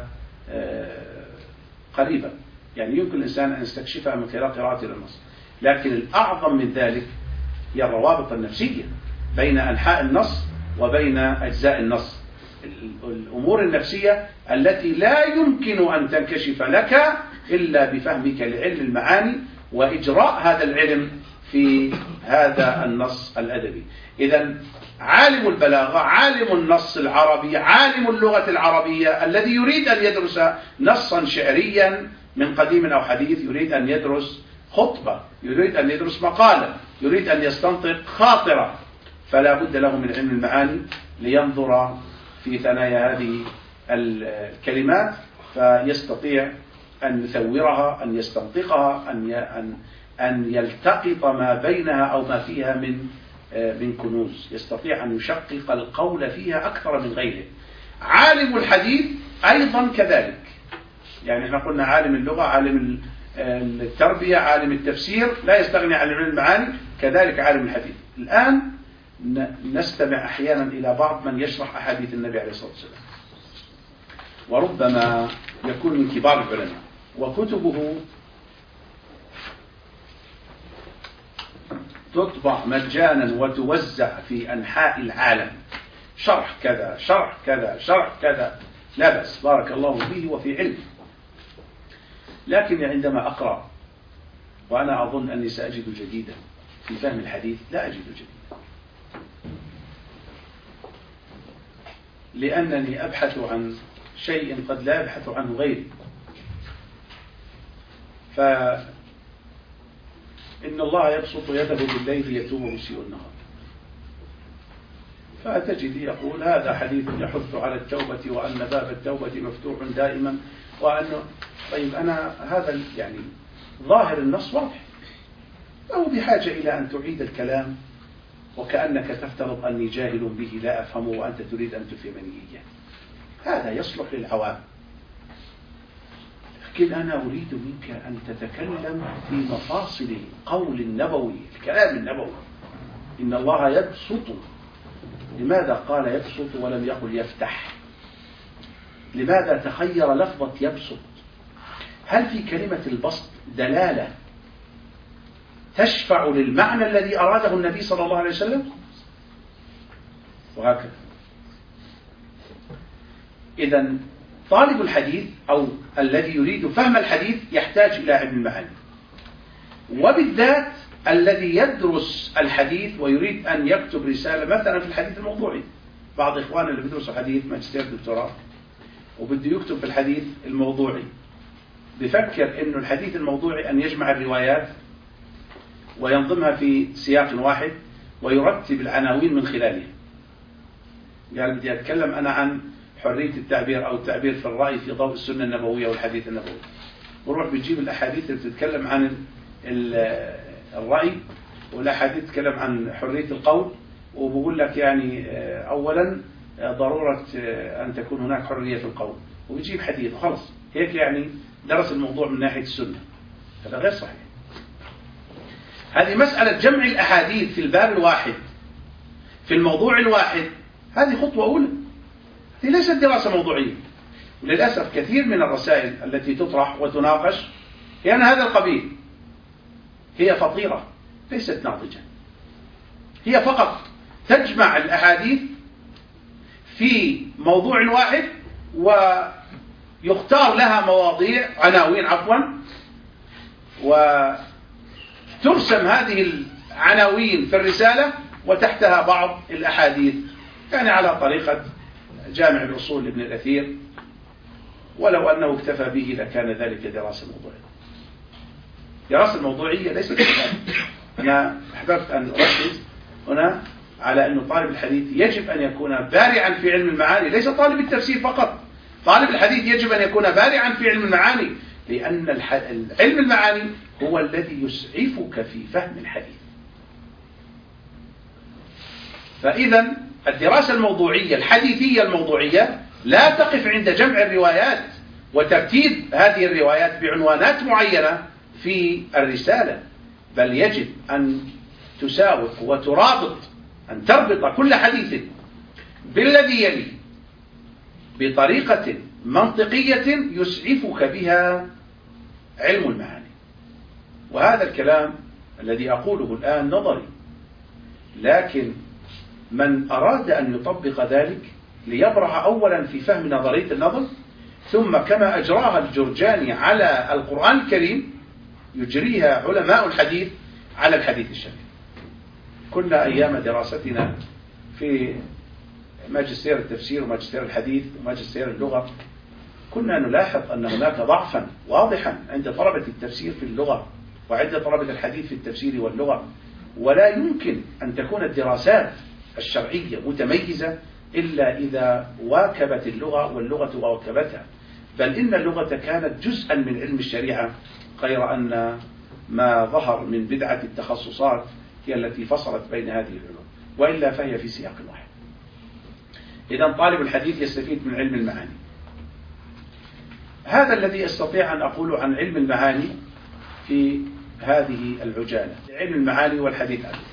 قريبة، يعني يمكن الإنسان أن يستكشفها من خلال قراءته للنص. لكن الأعظم من ذلك هي الروابط النفسية بين أنحاء النص وبين أجزاء النص، الأمور النفسية التي لا يمكن أن تنكشف لك إلا بفهمك لعلم المعاني وإجراء هذا العلم في هذا النص الأدبي. إذن عالم البلاغة، عالم النص العربي، عالم اللغة العربية الذي يريد أن يدرس نصا شعريا من قديم أو حديث، يريد أن يدرس خطبة، يريد أن يدرس مقالة، يريد أن يستنطق خاطرة، فلا بد له من علم المعاني لينظر في ثنايا هذه الكلمات فيستطيع أن يثورها، أن يستنطقها، أن يلتقط ما بينها أو ما فيها من كنوز، يستطيع أن يشقق القول فيها أكثر من غيره. عالم الحديث أيضا كذلك، يعني احنا قلنا عالم اللغة، عالم التربية، عالم التفسير، لا يستغني عن علم المعاني، كذلك عالم الحديث. الآن نستمع أحيانا إلى بعض من يشرح أحاديث النبي عليه الصلاة والسلام، وربما يكون من كبار العلماء، وكتبه تطبع مجانا وتوزع في أنحاء العالم، شرح كذا شرح كذا شرح كذا، لا بأس، بارك الله فيه وفي علم. لكن عندما أقرأ وأنا أظن أني سأجد جديدا في فهم الحديث، لا أجد جديدا، لأنني أبحث عن شيء قد لا يبحث عنه غيري. فإن الله يبسط يده بالليل يتوب مسيء النهار، فتجد يقول هذا حديث يحث على التوبة وأن باب التوبة مفتوح دائما، وأنه طيب أنا هذا يعني ظاهر النص واضح، فهو بحاجة إلى أن تعيد الكلام وكأنك تفترض أني جاهل به لا أفهمه وأنت تريد أن تفهمني إياه. هذا يصلح للعوام، لكن أنا أريد منك أن تتكلم في مفاصل القول النبوي، الكلام النبوي. إن الله يبسط، لماذا قال يبسط ولم يقل يفتح؟ لماذا تخير لفظة يبسط؟ هل في كلمة البسط دلالة تشفع للمعنى الذي أراده النبي صلى الله عليه وسلم؟ وهكذا. إذن طالب الحديث أو الذي يريد فهم الحديث يحتاج إلى علم المعاني، وبالذات الذي يدرس الحديث ويريد أن يكتب رسالة مثلا في الحديث الموضوعي. بعض إخواننا اللي بيدرسوا حديث ماجستير دكتوراه وبده يكتب في الحديث الموضوعي، بفكر إنه الحديث الموضوعي أن يجمع الروايات وينظمها في سياق واحد ويرتب العناوين من خلالها. قال بدي أتكلم أنا عن حرية التعبير أو التعبير في الرأي في ضوء السنة النبوية والحديث النبوي، وروح بتجيب الأحاديث اللي بتتكلم عن الرأي والأحاديث تتكلم عن حرية القول، وبقول لك يعني أولا ضرورة أن تكون هناك حرية في القول، وبيجيب حديث وخلص هيك يعني درس الموضوع من ناحية السنة. هذا غير صحيح. هذه مسألة جمع الأحاديث في الباب الواحد في الموضوع الواحد، هذه خطوة أولى، هذه ليست دراسة موضوعية. وللأسف كثير من الرسائل التي تطرح وتناقش هي أن هذا القبيل، هي فطيرة ليست ناضجة، هي فقط تجمع الأحاديث في موضوع واحد ويختار لها مواضيع عناوين وترسم هذه العناوين في الرسالة وتحتها بعض الأحاديث، يعني على طريقة جامع الأصول لابن الأثير، ولو أنه اكتفى به لكان ذلك دراسة موضوعية. دراسة موضوعية ليست كذلك. أنا أحببت أن أركز هنا على أن طالب الحديث يجب أن يكون بارعا في علم المعاني، ليس طالب التفسير فقط. طالب الحديث يجب أن يكون بارعا في علم المعاني، لأن علم المعاني هو الذي يسعفك في فهم الحديث. فإذا الدراسة الموضوعية الحديثية الموضوعية لا تقف عند جمع الروايات وترتيب هذه الروايات بعنوانات معينة في الرسالة، بل يجب أن تساوق وترابط، أن تربط كل حديث بالذي يلي بطريقة منطقية يسعفك بها علم المعاني. وهذا الكلام الذي أقوله الآن نظري، لكن من أراد أن يطبق ذلك ليبرع أولا في فهم نظرية النظم، ثم كما أجراها الجرجاني على القرآن الكريم يجريها علماء الحديث على الحديث الشريف. كنا أيام دراستنا في ماجستير التفسير وماجستير الحديث وماجستير اللغة كنا نلاحظ أن هناك ضعفا واضحا عند طلبة التفسير في اللغة وعند طلبة الحديث في التفسير واللغة، ولا يمكن أن تكون الدراسات الشرعية متميزة إلا إذا واكبت اللغة واللغة واكبتها، بل إن اللغة كانت جزءا من علم الشريعة، غير أن ما ظهر من بدعة التخصصات هي التي فصلت بين هذه العلوم، وإلا فهي في سياق واحد. إذا طالب الحديث يستفيد من علم المعاني. هذا الذي أستطيع أن أقول عن علم المعاني في هذه العجالة، علم المعاني والحديث عنه.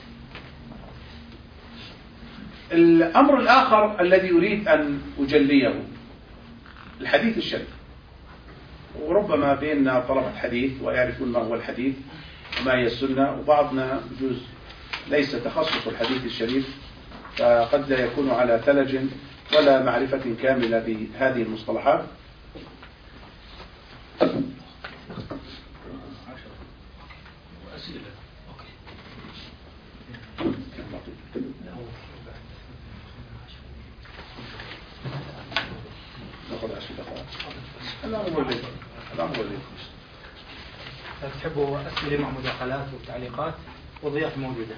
الأمر الآخر الذي أريد أن أجليه الحديث الشريف، وربما بيننا طلبة حديث ويعرفون ما هو الحديث وما هي السنة، وبعضنا يجوز ليس تخصص الحديث الشريف فقد لا يكون على ثلج ولا معرفة كاملة بهذه المصطلحات. تحبوا أسئلة مع مداخلات وتعليقات وضياف موجودة؟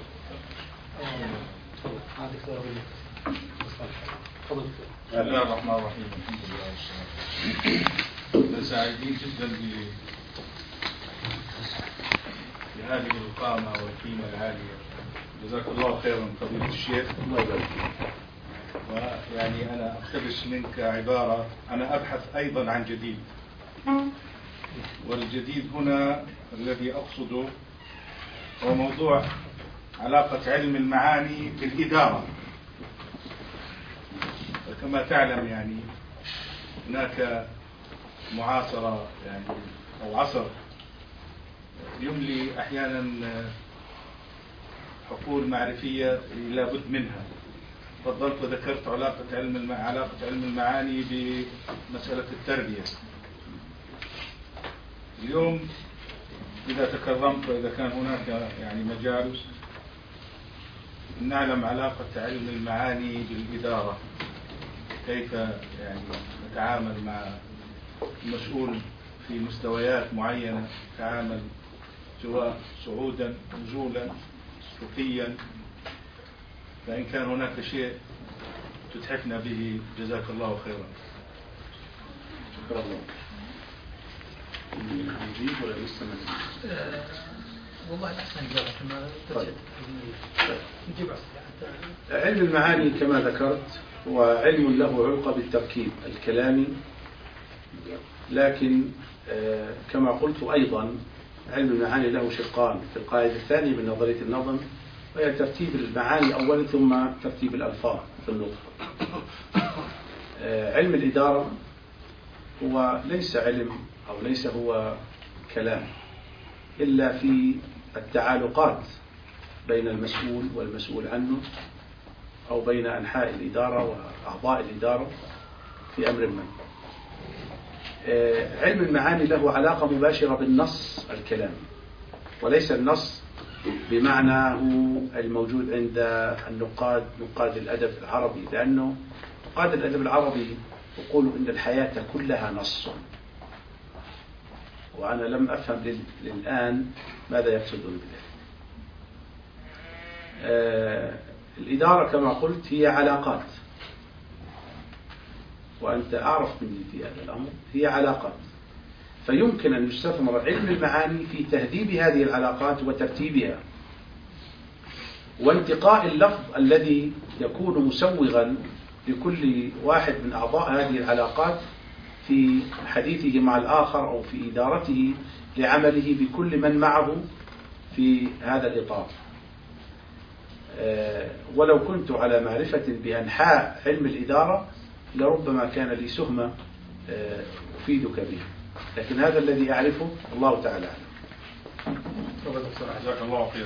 بسم الله الرحمن الرحيم. الحمد لله سعيدين جدا بهذه القامة والقيمة العالية. جزاك الله خيرا فضيلة الشيخ. الله يبارك. ويعني أنا أقتبس منك عبارة، أنا أبحث أيضا عن جديد، والجديد هنا الذي أقصده هو موضوع علاقة علم المعاني بالإدارة. كما تعلم يعني هناك معاصرة يعني أو عصر يملي أحيانا حقول معرفية لابد منها. فضلت وذكرت علاقة علم المعاني بمسألة التربية. اليوم إذا تكرمت وإذا كان هناك يعني مجال نعلم علاقة علم المعاني بالإدارة، كيف يعني نتعامل مع المسؤول في مستويات معينة، نتعامل سواء صعودا نزولا سلوكيا. فإن كان هناك شيء تتحفنا به جزاك الله خيرا. شكرا الله. نجيب ولا لسه والله الأحسن نجاوب كما نجيب. علم المعاني كما ذكرت هو علم له علاقة بالتركيب الكلامي، لكن كما قلت أيضا علم المعاني له شقان في القاعدة الثانية من نظرية النظم، وهي ترتيب المعاني أولا ثم ترتيب الألفاظ في النطق. علم الإدارة هو ليس علم أو ليس هو كلام إلا في التعالقات بين المسؤول والمسؤول عنه، أو بين أنحاء الإدارة وأعضاء الإدارة في أمر ما. علم المعاني له علاقة مباشرة بالنص الكلامي، وليس النص بمعناه الموجود عند نقاد الأدب العربي، لأنه نقاد الأدب العربي يقول إن الحياة كلها نص، وأنا لم أفهم للآن ماذا يقصدون بذلك. الإدارة كما قلت هي علاقات، وأنت أعرف مني في هذا الأمر، هي علاقات، فيمكن أن يستثمر علم المعاني في تهذيب هذه العلاقات وترتيبها وانتقاء اللفظ الذي يكون مسوغا لكل واحد من أعضاء هذه العلاقات في حديثه مع الآخر أو في إدارته لعمله بكل من معه في هذا الإطار. ولو كنت على معرفة بأنحاء علم الإدارة لربما كان لي سهمة أفيدك به، لكن هذا الذي أعرفه الله تعالى أعلم. جزاك الله خير.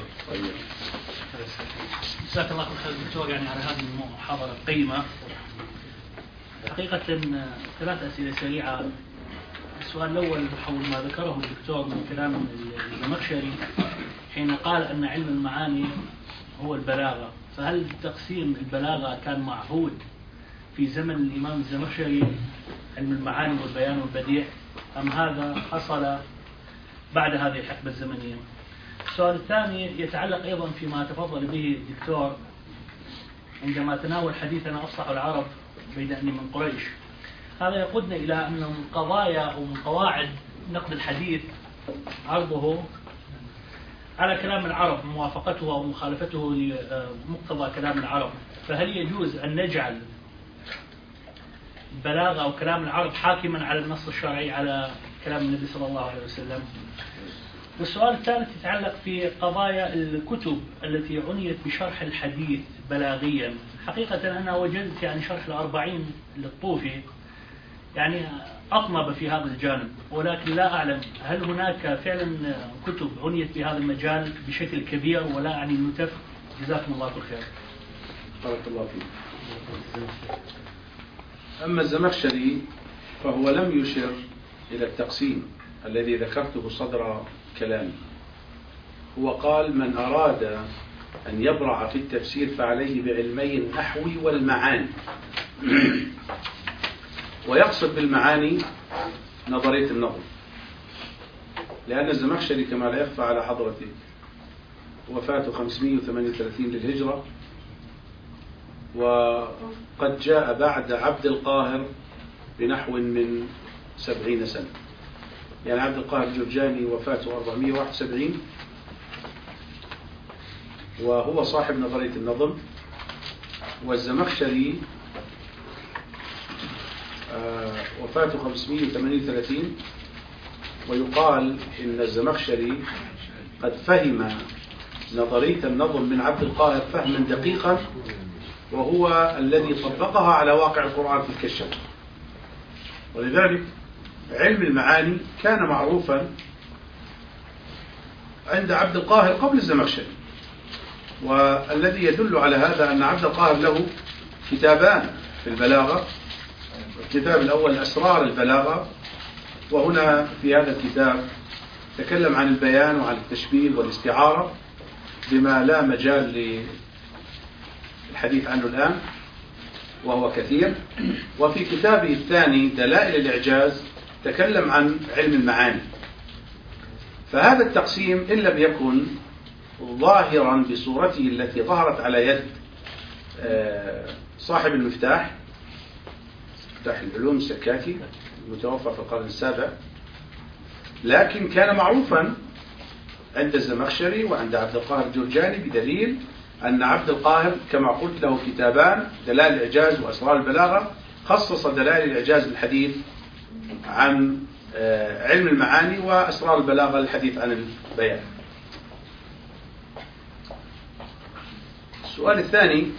جزاك الله خير دكتور، يعني على هذه المحاضرة القيمة. حقيقة 3 أسئلة سريعة. السؤال الأول حول ما ذكره الدكتور من كلام الزمخشري حين قال أن علم المعاني هو البلاغة، فهل تقسيم البلاغة كان معهود في زمن الإمام الزمخشري علم المعاني والبيان والبديع، أم هذا حصل بعد هذه الحقبة الزمنية؟ السؤال الثاني يتعلق أيضا فيما تفضل به الدكتور عندما تناول حديثنا أفصح العرب بين أني من قريش. هذا يقودنا إلى أن من قضايا أو من قواعد نقد الحديث عرضه على كلام العرب، موافقته أو مخالفته لمقتضى كلام العرب. فهل يجوز أن نجعل البلاغة أو كلام العرب حاكما على النص الشرعي على كلام النبي صلى الله عليه وسلم؟ والسؤال الثالث يتعلق في قضايا الكتب التي عنيت بشرح الحديث بلاغيا. حقيقة أنا وجدت يعني شرح ال40 للطوفي يعني أطنب في هذا الجانب، ولكن لا أعلم هل هناك فعلا كتب عنيت بهذا المجال بشكل كبير ولا يعني النتف. جزاكم الله كل خير. بارك الله فيك. أما الزمخشري فهو لم يشر إلى التقسيم الذي ذكرته صدر كلامي. هو قال: من أراد أن يبرع في التفسير فعليه بعلمي النحو والمعاني. ويقصد بالمعاني نظرية النظم، لأن الزمخشري كما لا يخفى على حضرتك وفاته 538 للهجرة، وقد جاء بعد عبد القاهر بنحو من 70 سنة. يعني عبد القاهر الجرجاني وفاته 471، وهو صاحب نظرية النظم. والزمخشري وفاته 538، ويقال إن الزمخشري قد فهم نظرية النظم من عبد القاهر فهما دقيقا، وهو الذي طبقها على واقع القرآن في الكشف. ولذلك علم المعاني كان معروفا عند عبد القاهر قبل الزمخشري. والذي يدل على هذا أن عبد القاهر له كتابان في البلاغة. الكتاب الأول أسرار البلاغة، وهنا في هذا الكتاب تكلم عن البيان وعن التشبيه والاستعارة بما لا مجال للحديث عنه الآن، وهو كثير. وفي كتابه الثاني دلائل الإعجاز تكلم عن علم المعاني. فهذا التقسيم إن لم يكن ظاهرا بصورته التي ظهرت على يد صاحب المفتاح، مفتاح العلوم السكاكي المتوفى في القرن السابع، لكن كان معروفا عند الزمخشري وعند عبد القاهر الجرجاني، بدليل أن عبد القاهر كما قلت له كتابان: دلائل الإعجاز وأسرار البلاغة. خصص دلائل الإعجاز الحديث عن علم المعاني، وأسرار البلاغة الحديث عن البيان. السؤال الثاني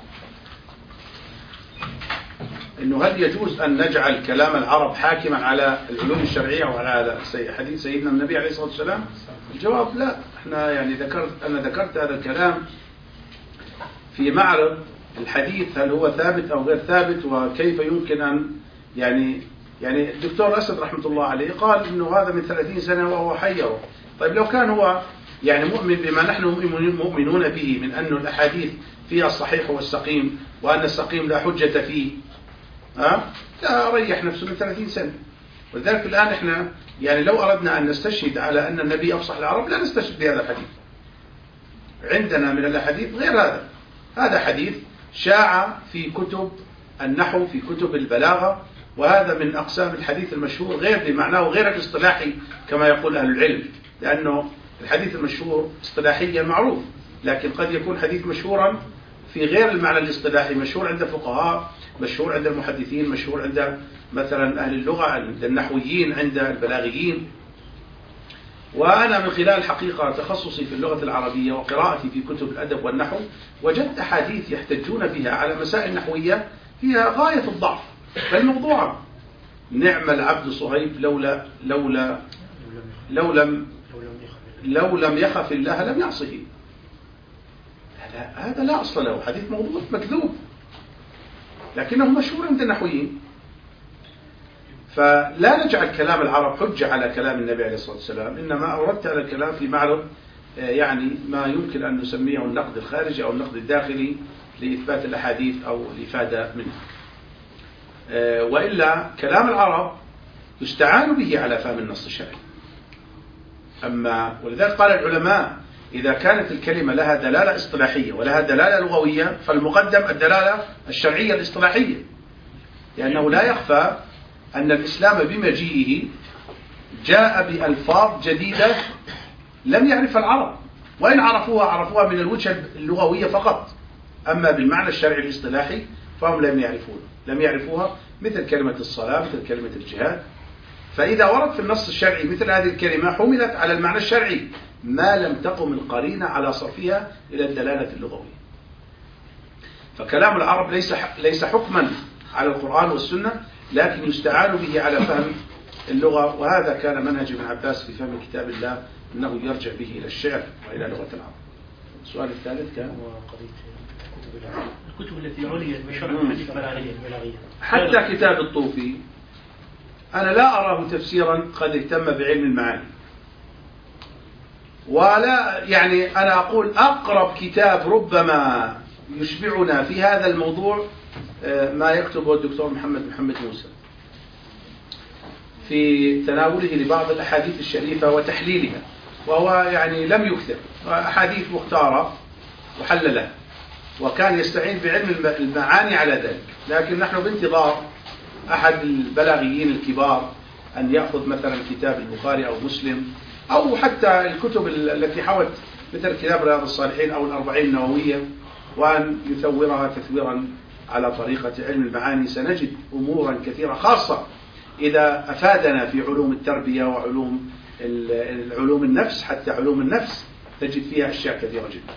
إنه هل يجوز أن نجعل كلام العرب حاكما على العلوم الشرعية وعلى حديث سيدنا النبي عليه الصلاة والسلام؟ الجواب لا. احنا يعني أنا ذكرت هذا الكلام في معرض الحديث هل هو ثابت أو غير ثابت، وكيف يمكن أن يعني الدكتور أسد رحمة الله عليه قال إنه هذا من 30 سنة وهو حيره. طيب لو كان هو يعني مؤمن بما نحن مؤمنون به من أن الأحاديث فيها الصحيح والسقيم، وأن السقيم لا حجة فيه، لا ريح نفسه من 30 سنة. ولذلك الآن احنا يعني لو أردنا أن نستشهد على أن النبي أفصح العرب لا نستشهد بهذا الحديث. عندنا من الأحاديث غير هذا. هذا حديث شاع في كتب النحو، في كتب البلاغة، وهذا من أقسام الحديث المشهور غير بمعناه غير الاصطلاحي كما يقول أهل العلم، لأنه الحديث المشهور اصطلاحيا معروف لكن قد يكون حديث مشهورا في غير المعنى الاصطلاحي، مشهور عند الفقهاء، مشهور عند المحدثين، مشهور عند مثلا أهل اللغة، عند النحويين، عند البلاغيين. وأنا من خلال حقيقة تخصصي في اللغة العربية وقراءتي في كتب الأدب والنحو وجدت أحاديث يحتجون بها على مسائل نحوية فيها غاية الضعف، بل موضوعة. نعم العبد صهيب لو لم يخف الله لم يعصه. هذا لا أصل له، حديث موضوع مكذوب، لكنه مشهور عند النحويين. فلا نجعل كلام العرب حجة على كلام النبي عليه الصلاة والسلام، إنما أوردت على الكلام في معرض يعني ما يمكن أن نسميه النقد الخارجي أو النقد الداخلي لإثبات الأحاديث أو الإفادة منها. وإلا كلام العرب يستعان به على فهم النص الشرعي. ولذلك قال العلماء إذا كانت الكلمة لها دلالة اصطلاحية ولها دلالة لغوية فالمقدم الدلالة الشرعية الاصطلاحية، لأنه لا يخفى أن الإسلام بمجيئه جاء بألفاظ جديدة لم يعرفها العرب، وإن عرفوها من الوجهة اللغوية فقط، أما بالمعنى الشرعي الاصطلاحي فهم لم يعرفوها، مثل كلمة الصلاة، مثل كلمة الجهاد. فإذا ورد في النص الشرعي مثل هذه الكلمة حملت على المعنى الشرعي ما لم تقم القرينة على صرفها إلى الدلالة اللغوية. فكلام العرب ليس حكما على القرآن والسنة، لكن يستعان به على فهم اللغة. وهذا كان منهج ابن عباس في فهم كتاب الله، أنه يرجع به إلى الشعر وإلى لغة العرب. السؤال الثالث كان الكتب التي عليت بشرح الحديث البلاغية. حتى كتاب الطوفي أنا لا أراه تفسيرا قد اهتم بعلم المعاني، ولا يعني أنا أقول أقرب كتاب ربما يشبعنا في هذا الموضوع ما يكتبه الدكتور محمد موسى في تناوله لبعض الأحاديث الشريفة وتحليلها، وهو يعني لم يكثر، أحاديث مختارة وحللها، وكان يستعين بعلم المعاني على ذلك. لكن نحن بانتظار أحد البلاغيين الكبار أن يأخذ مثلا كتاب البخاري أو مسلم أو حتى الكتب التي حوت مثل كتاب رياض الصالحين أو الأربعين النووية، وأن يثورها تثويرا على طريقة علم المعاني. سنجد أمورا كثيرة، خاصة إذا أفادنا في علوم التربية وعلوم علوم النفس، حتى علوم النفس تجد فيها أشياء كثيرة جدا.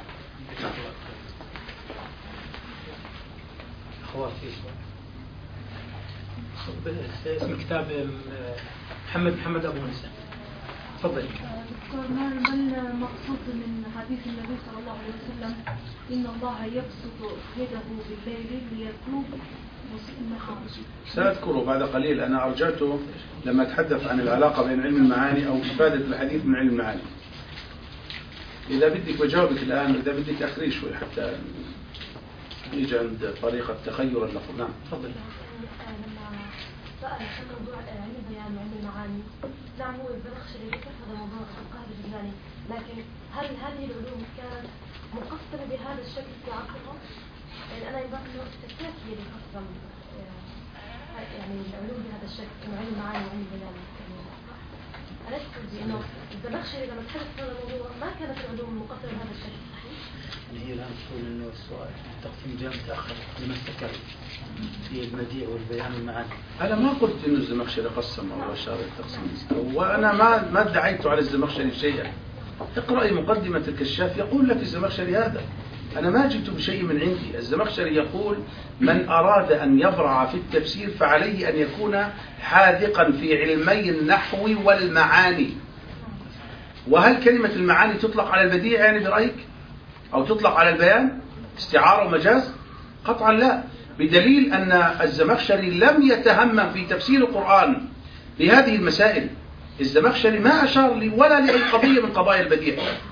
اسم كتاب محمد أبو نسان. تفضل. دكتور، ما المقصود من حديث النبي صلى الله عليه وسلم إن الله يبسط يده بالليل ليتوب النهار؟ سأذكره بعد قليل. أنا أرجعته لما أتحدث عن العلاقة بين علم المعاني أو إفادة الحديث من علم المعاني. إذا بدك بجاوبك الآن، إذا بدك أخري شوي حتى يجي عند طريقة تخير اللفظ. نعم تفضل. سأل عن موضوع علم البيان وعلم المعاني. نعم، هو الزمخشري ذكر هذا الموضوع في القاهرة الجزائري، لكن هل هذه العلوم كانت مقسمة بهذا الشكل في عصرها؟ يعني أنا يبقى إنه التكتيك هي اللي قسم يعني العلوم بهذا الشكل، إنه علم المعاني وعلم البيان. أنا أشكر بأنه الزمخشري لما تحدث هذا الموضوع ما كانت العلوم مقسمة بهذا الشكل، صحيح؟ هي الآن تقول إنه السؤال التقسيم جاء متأخر لما استكر في المجيء والبيان والمعاني. أنا ما قلت إنه الزمخشري قسم أو أشار التقسيم، وأنا ما ادعيت على الزمخشري شيئا. اقرأي مقدمة الكشاف يقول لك الزمخشري هذا، أنا ما جئت بشيء من عندي. الزمخشري يقول من أراد أن يبرع في التفسير فعليه أن يكون حاذقا في علمي النحو والمعاني. وهل كلمة المعاني تطلق على البديع يعني برأيك؟ أو تطلق على البيان استعارة ومجاز؟ قطعا لا، بدليل أن الزمخشري لم يتهمم في تفسير القرآن بهذه المسائل. الزمخشري ما أشار لي ولا لأي قضية من قضايا البديع.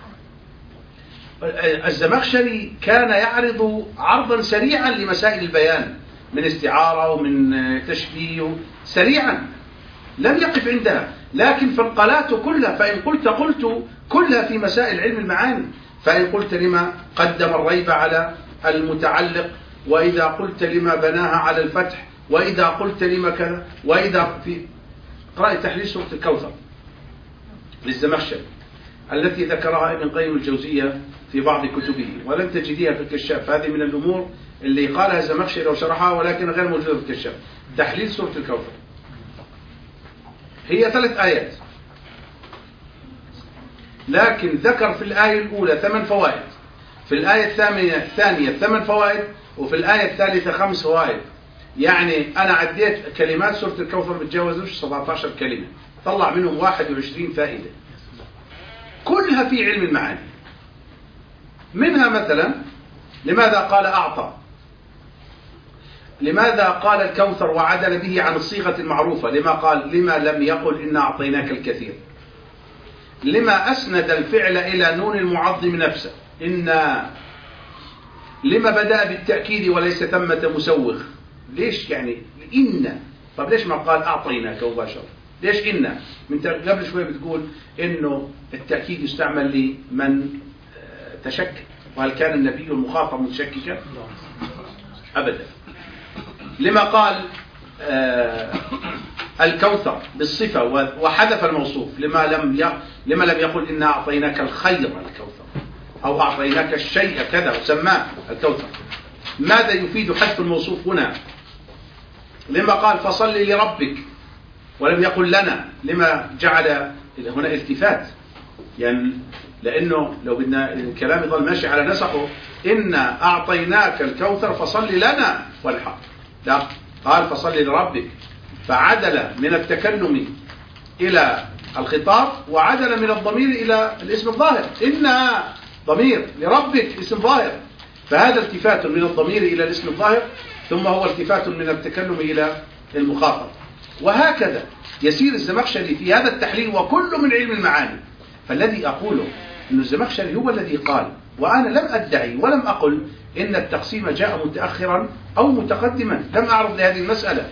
الزمخشري كان يعرض عرضا سريعا لمسائل البيان من استعارة ومن تشبيه سريعا، لم يقف عندها. لكن فانقلات كلها، فإن قلت كلها في مسائل علم المعاني. فإن قلت لما قدم الريب على المتعلق، وإذا قلت لما بناها على الفتح، وإذا قلت لما كذا، وإذا في قراءة تحليل سورة الكوثر للزمخشري التي ذكرها ابن قيم الجوزية في بعض كتبه، ولن تجديها في الكشاف. هذه من الأمور اللي قالها الزمخشري وشرحها ولكن غير موجودة في الكشاف. تحليل سورة الكوثر هي 3 آيات، لكن ذكر في الآية الأولى 8 فوائد، في الآية الثانية 8 فوائد، وفي الآية الثالثة 5 فوائد. يعني أنا عديت كلمات سورة الكوثر بتجاوزوش 17 كلمة، طلع منهم 21 فائدة كلها في علم المعاني. منها مثلا لماذا قال أعطى، لماذا قال الكوثر وعدل به عن الصيغة المعروفة، لما لم يقل إنا أعطيناك الكثير، لما أسند الفعل إلى نون المعظم نفسه إنا، لما بدأ بالتأكيد وليس ثمة مسوغ، ليش يعني إن، طب ليش ما قال أعطيناك مباشرة، ليش إن؟ من قبل شوية بتقول إنه التأكيد يستعمل لمن تشكك، وهل كان النبي المخاطب متشككا؟ أبدا. لما قال الكوثر بالصفة وحذف الموصوف، لما لم يقل إنا أعطيناك الخير الكوثر، أو أعطيناك الشيء كذا وسماه الكوثر؟ ماذا يفيد حذف الموصوف هنا؟ لما قال فصل لربك ولم يقل لنا؟ لما جعل هنا التفات؟ يعني لأنه لو بدنا الكلام يظل ماشي على نسقه إنا أعطيناك الكوثر فصل لنا والحق، لا، قال فصل لربك، فعدل من التكلم إلى الخطاب، وعدل من الضمير إلى الاسم الظاهر. إنا ضمير، لربك اسم ظاهر، فهذا التفات من الضمير إلى الاسم الظاهر، ثم هو التفات من التكلم إلى المخاطب. وهكذا يسير الزمخشري في هذا التحليل، وكل من علم المعاني. فالذي أقوله أن الزمخشري هو الذي قال، وأنا لم أدعي ولم أقل إن التقسيم جاء متأخرا أو متقدما، لم أعرض لهذه المسألة.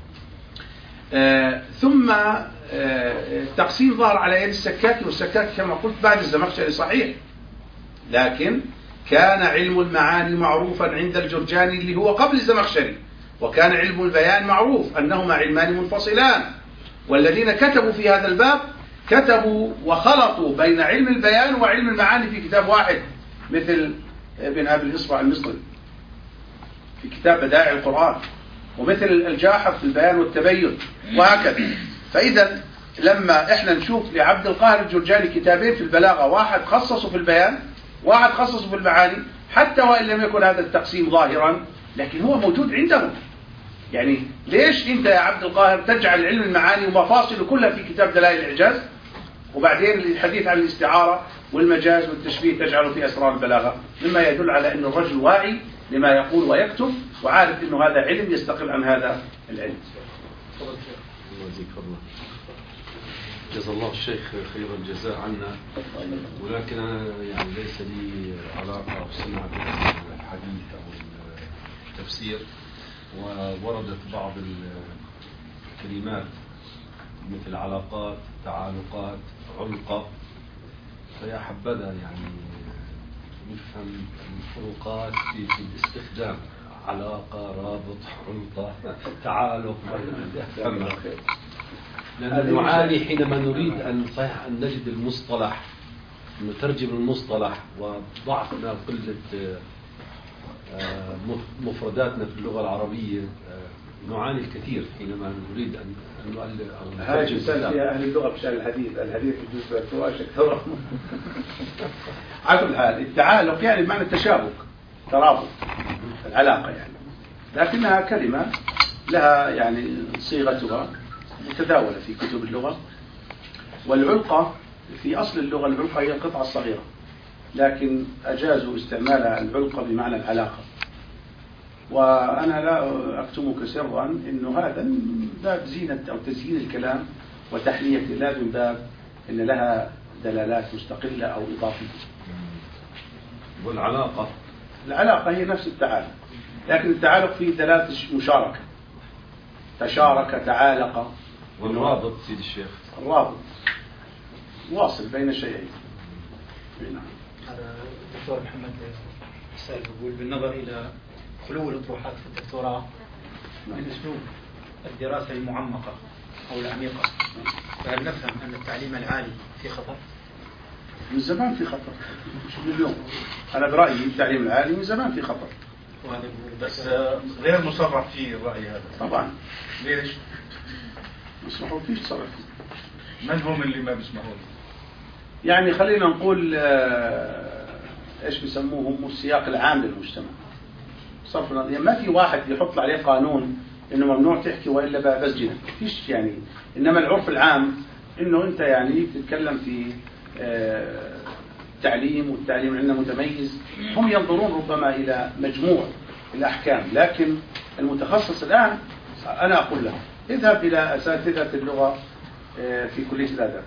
ثم التقسيم ظهر على يد السكاكي، والسكاكي كما قلت بعد الزمخشري صحيح، لكن كان علم المعاني معروفا عند الجرجاني اللي هو قبل الزمخشري، وكان علم البيان معروف أنهما علمان منفصلان، والذين كتبوا في هذا الباب كتبوا وخلطوا بين علم البيان وعلم المعاني في كتاب واحد، مثل ابن أبي الإصبع المصري في كتاب بدائع القرآن، ومثل الجاحظ في البيان والتبين، وهكذا. فإذا لما احنا نشوف لعبد القاهر الجرجاني كتابين في البلاغة، واحد خصصه في البيان، واحد خصصه في المعاني، حتى وإن لم يكن هذا التقسيم ظاهرا لكن هو موجود عندهم. يعني ليش انت يا عبد القاهر تجعل علم المعاني ومفاصله كلها في كتاب دلائل الإعجاز، وبعدين الحديث عن الاستعارة والمجاز والتشبيه تجعله في أسرار البلاغة؟ مما يدل على أن الرجل واعي لما يقول ويكتب، وعارف أنه هذا علم يستقل عن هذا العلم. الله يجزيك الله. جزا الله الشيخ خير الجزاء عنا، ولكن أنا يعني ليس لي علاقة بصناعة الحديث أو التفسير، ووردت بعض الكلمات مثل علاقات، تعالقات، علقة، فيا حبذا يعني نفهم الفروقات في الاستخدام، علاقة، رابط، علقة، تعالق، لأن نعاني حينما نريد أن نجد المصطلح، نترجم المصطلح، وضعفنا قلة مفرداتنا في اللغة العربية، نعاني الكثير حينما نريد أن نؤلف أو هذه مثال فيها أهل اللغة بشأن الحديث يجوز بالفواش أكثر. على كل حال التعالق يعني بمعنى التشابك، ترابط، العلاقة يعني، لكنها كلمة لها يعني صيغتها متداولة في كتب اللغة. والعلقة في أصل اللغة، العلقة هي القطعة الصغيرة، لكن أجازوا استعمال العلقة بمعنى العلاقة. وأنا لا أكتمك سرا أنه هذا من باب زينة أو تزيين الكلام وتحلية، لا من باب أن لها دلالات مستقلة أو إضافية. العلاقة هي نفس التعالق، لكن التعالق فيه دلالة مشاركة، تشارك، تعالق. والرابط سيد الشيخ، الرابط واصل بين الشيئين. هذا الدكتور محمد السائل يقول بالنظر إلى خلو الأطروحات في الدكتوراه من أسلوب الدراسة المعمقة أو العميقة، فهل نفهم أن التعليم العالي في خطر؟ من زمان في خطر، مش من اليوم. أنا برأيي التعليم العالي من زمان في خطر. بس غير مصرح فيه الرأي هذا. طبعا. ليش؟ مسمحوا فيش تصرف. من هم اللي ما بيسمحوا له؟ يعني خلينا نقول ايش بيسموهم السياق العام للمجتمع. صرف النظر، يعني ما في واحد يحط عليه قانون انه ممنوع تحكي والا بسجنك، فيش يعني. انما العرف العام انه انت يعني بتتكلم في تعليم، والتعليم عندنا متميز، هم ينظرون ربما الى مجموع الاحكام، لكن المتخصص الان انا اقول له اذهب الى اساتذه اللغه في كليه الاداب.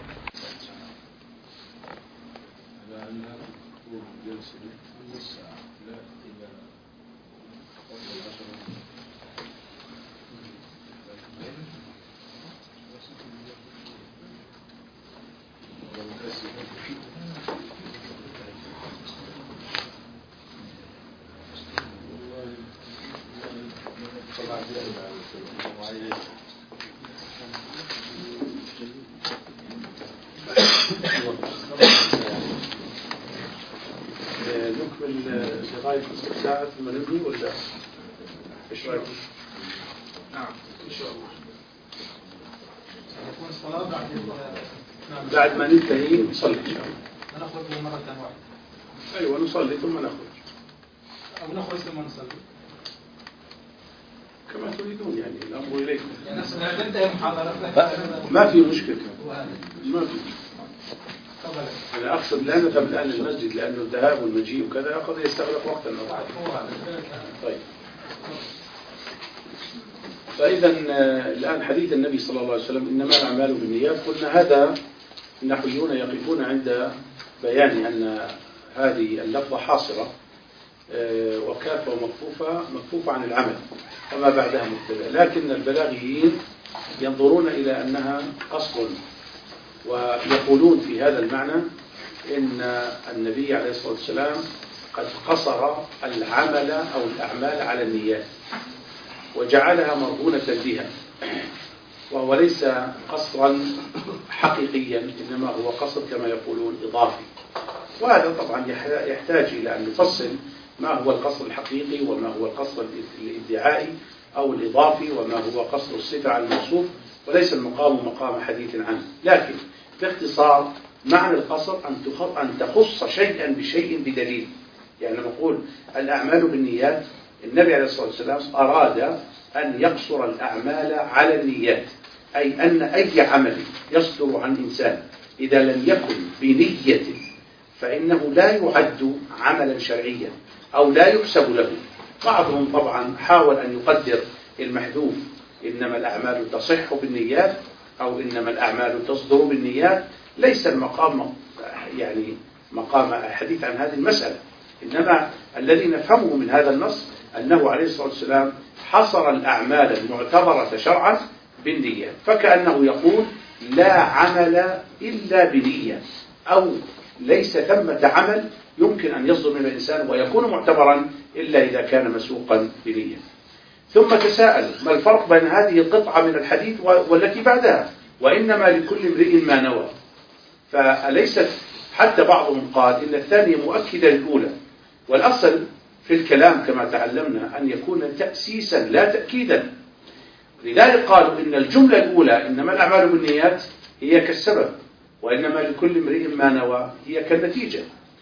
نكمل لغاية ساعة ثم ننهي ولا ايش رايكم؟ نعم ان شاء الله. تكون الصلاة بعد ما ننتهي نصلي ان شاء الله. نخرج مرة واحدة. ايوه نصلي ثم نخرج. او نخرج ثم نصلي. كما تريدون، يعني الامر اليكم. يعني ننتهي محاضرة. ما في مشكلة. ما في. تفضل. أنا أقصد لا نذهب الآن للمسجد لأنه الذهاب والمجيء وكذا قد يستغرق وقتا أو بعد. طيب. فإذا الآن حديث النبي صلى الله عليه وسلم إنما الأعمال بالنيات، قلنا هذا النحويون يقفون عند بيان أن هذه اللفظة حاصرة وكافة مكفوفة عن العمل وما بعدها مبتدأ، لكن البلاغيين ينظرون إلى أنها قصر، ويقولون في هذا المعنى إن النبي عليه الصلاة والسلام قد قصر العمل أو الأعمال على النيات وجعلها مرهونة بها، وهو ليس قصرا حقيقيا، إنما هو قصر كما يقولون إضافي. وهذا طبعا يحتاج إلى أن نفصل ما هو القصر الحقيقي وما هو القصر الادعائي أو الإضافي وما هو قصر الصفة على الموصوف، وليس المقام مقام حديث عنه. لكن باختصار معنى القصر أن تخص شيئا بشيء بدليل. يعني نقول الأعمال بالنيات، النبي عليه الصلاة والسلام أراد أن يقصر الأعمال على النيات، أي أن أي عمل يصدر عن إنسان إذا لم يكن بنية فإنه لا يعد عملا شرعيا أو لا يحسب له. بعضهم طبعا حاول أن يقدر المحذوف إنما الأعمال تصح بالنيات أو إنما الأعمال تصدر بالنيات. ليس المقام يعني مقام حديث عن هذه المسألة، إنما الذي نفهمه من هذا النص أنه عليه الصلاة والسلام حصر الأعمال المعتبرة شرعا بالنية، فكأنه يقول لا عمل إلا بنية، أو ليس ثمة عمل يمكن أن يصدر من الإنسان ويكون معتبرا إلا إذا كان مسوقا بنية. ثم تساءل ما الفرق بين هذه القطعة من الحديث والتي بعدها وإنما لكل امرئ ما نوى. فأليست حتى بعضهم قال إن الثانية مؤكدة للأولى، والأصل في الكلام كما تعلمنا أن يكون تأسيسا لا تأكيدا. لذلك قالوا إن الجملة الأولى إنما الأعمال بالنيات هي كالسبب، وإنما لكل امرئ ما نوى هي كالنتيجة،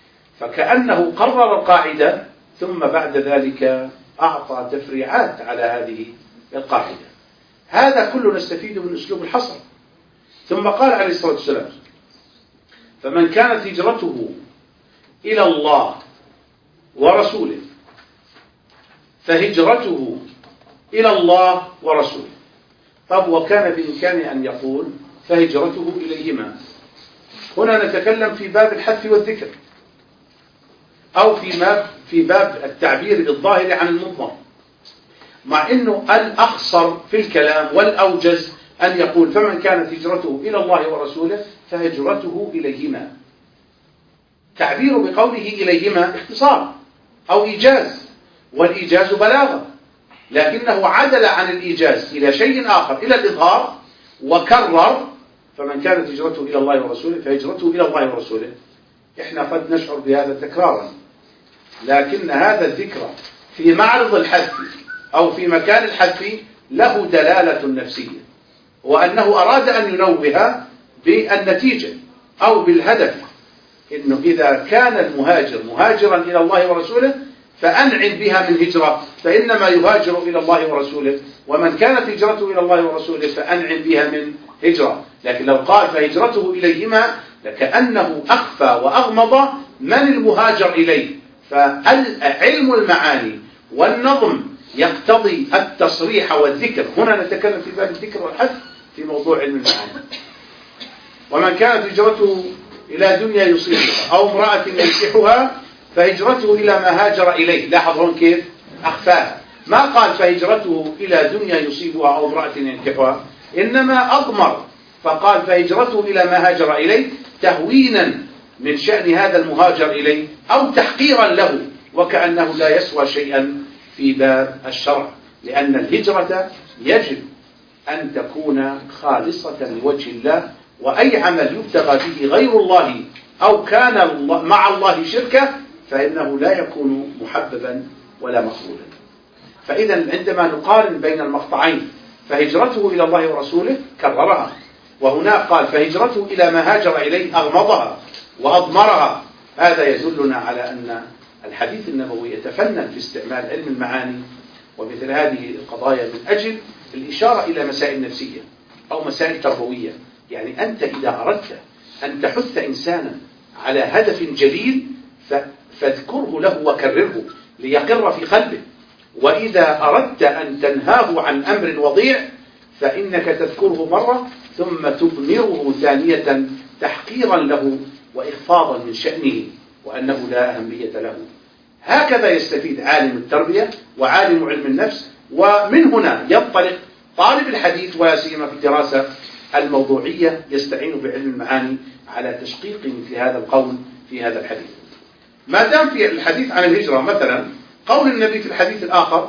فكأنه قرر القاعدة ثم بعد ذلك أعطى تفريعات على هذه القاعدة. هذا كله نستفيد من أسلوب الحصر. ثم قال عليه الصلاة والسلام فمن كانت هجرته إلى الله ورسوله فهجرته إلى الله ورسوله. طب وكان بإمكانه أن يقول فهجرته إليهما. هنا نتكلم في باب الحث والذكر أو في باب التعبير بالظاهر عن المضمر، مع أنه الأخصر في الكلام والأوجز أن يقول فمن كانت هجرته إلى الله ورسوله فهجرته إليهما. تعبير بقوله إليهما اختصار أو إيجاز، والإيجاز بلاغة، لكنه عدل عن الإيجاز إلى شيء آخر، إلى الإظهار، وكرر فمن كانت هجرته إلى الله ورسوله فهجرته إلى الله ورسوله. إحنا قد نشعر بهذا تكرارا، لكن هذا الذكر في معرض الحذف أو في مكان الحذف له دلالة نفسية، وأنه أراد أن ينوه بالنتيجة أو بالهدف، إنه إذا كان المهاجر مهاجرا إلى الله ورسوله فأنعم بها من هجرة، فإنما يهاجر إلى الله ورسوله، ومن كانت هجرته إلى الله ورسوله فأنعم بها من هجرة. لكن لو قال فهجرته إليهما لكأنه أخفى وأغمض من المهاجر إليه. فعلم المعاني والنظم يقتضي التصريح والذكر. هنا نتكلم في باب الذكر والحذف في موضوع علم المعاني. ومن كانت هجرته إلى دنيا يصيبها أو امرأة ينكحها فهجرته إلى ما هاجر إليه. لاحظون كيف أخفاها، ما قال فهجرته إلى دنيا يصيبها أو امرأة ينكحها، إنما أضمر فقال فهجرته إلى ما هاجر إليه تهوينا من شأن هذا المهاجر إليه أو تحقيرا له، وكأنه لا يسوى شيئا في باب الشرع، لأن الهجرة يجب أن تكون خالصة لوجه الله، وأي عمل يبتغى به غير الله أو كان مع الله شركة فإنه لا يكون محببا ولا مقبولا. فإذا عندما نقارن بين المقطعين فهجرته إلى الله ورسوله كررها، وهنا قال فهجرته إلى ما هاجر إليه أغمضها وأضمرها. هذا يدلنا على أن الحديث النبوي يتفنن في استعمال علم المعاني ومثل هذه القضايا من أجل الإشارة إلى مسائل نفسية أو مسائل تربوية. يعني أنت إذا أردت أن تحث إنسانا على هدف جليل فاذكره له وكرره ليقر في قلبه، وإذا أردت أن تنهاه عن أمر وضيع فإنك تذكره مرة ثم تضمره ثانية تحقيرا له وإخفاضا من شأنه وأنه لا أهمية له. هكذا يستفيد عالم التربية وعالم علم النفس، ومن هنا ينطلق طالب الحديث ولا سيما في الدراسة الموضوعية يستعين بعلم المعاني على تشقيق مثل هذا القول في هذا الحديث. ما دام في الحديث عن الهجرة مثلا قول النبي في الحديث الآخر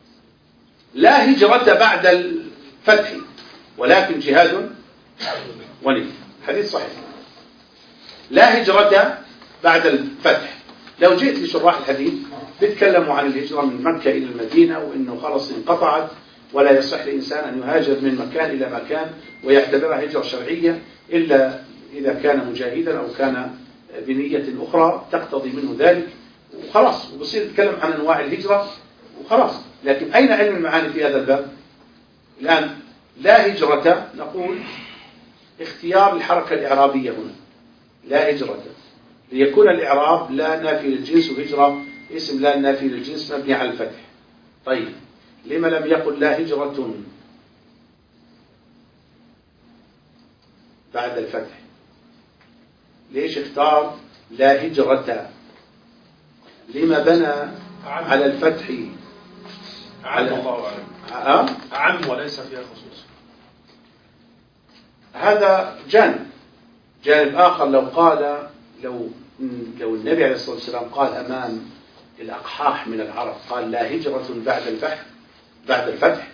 لا هجرة بعد الفتح ولكن جهاد ونية، حديث صحيح. لا هجرة بعد الفتح. لو جئت لشراح الحديث بيتكلموا عن الهجرة من مكة إلى المدينة وإنه خلص انقطعت ولا يصح لإنسان أن يهاجر من مكان إلى مكان ويعتبرها هجرة شرعية إلا إذا كان مجاهدا أو كان بنية أخرى تقتضي منه ذلك، وخلاص وبصير يتكلم عن أنواع الهجرة وخلاص. لكن أين علم المعاني في هذا الباب؟ الآن لا هجرة نقول اختيار الحركة الإعرابية هنا لا هجرة، ليكون الإعراب لا نافي للجنس وهجرة اسم لا نافي للجنس مبني على الفتح. طيب لما لم يقل لا هجرة بعد الفتح؟ ليش اختار لا هجرة؟ لما بنى على الفتح؟ على الله أعلم. أعم وليس فيها خصوص. هذا جانب آخر. لو قال لو النبي عليه الصلاة والسلام قال أمام الأقحاح من العرب قال لا هجرة بعد الفتح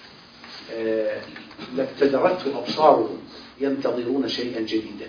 لابتدرته أبصارهم ينتظرون شيئا جديدا.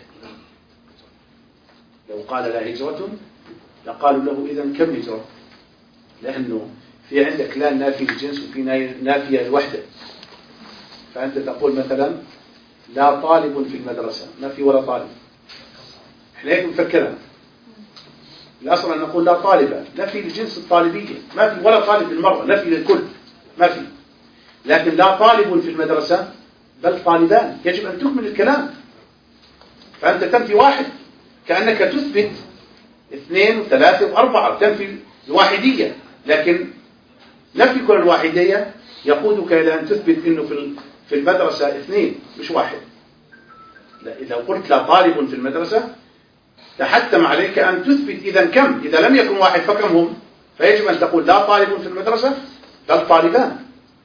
لو قال لا هجرة لقالوا له إذن كم هجرة؟ لأنه في عندك لا نافي الجنس وفي نافية الوحدة. فأنت تقول مثلا لا طالب في المدرسة، ما في ولا طالب. احنا هيك نفكرها. الأصل أن نقول لا طالبة، نفي الجنس الطالبية، ما في ولا طالب بالمرة، نفي للكل ما في. لكن لا طالب في المدرسة بل طالبان، يجب أن تكمل الكلام. فأنت تنفي واحد كأنك تثبت 2 و3 و4، تنفي الواحدية. لكن نفي كل الواحدية يقودك إلى أن تثبت أنه في المدرسة 2 مش 1. إذا قلت لا طالب في المدرسة تحتم عليك أن تثبت إذا كم، إذا لم يكن 1 فكم هم؟ فيجب أن تقول لا طالب في المدرسة بل طالبان.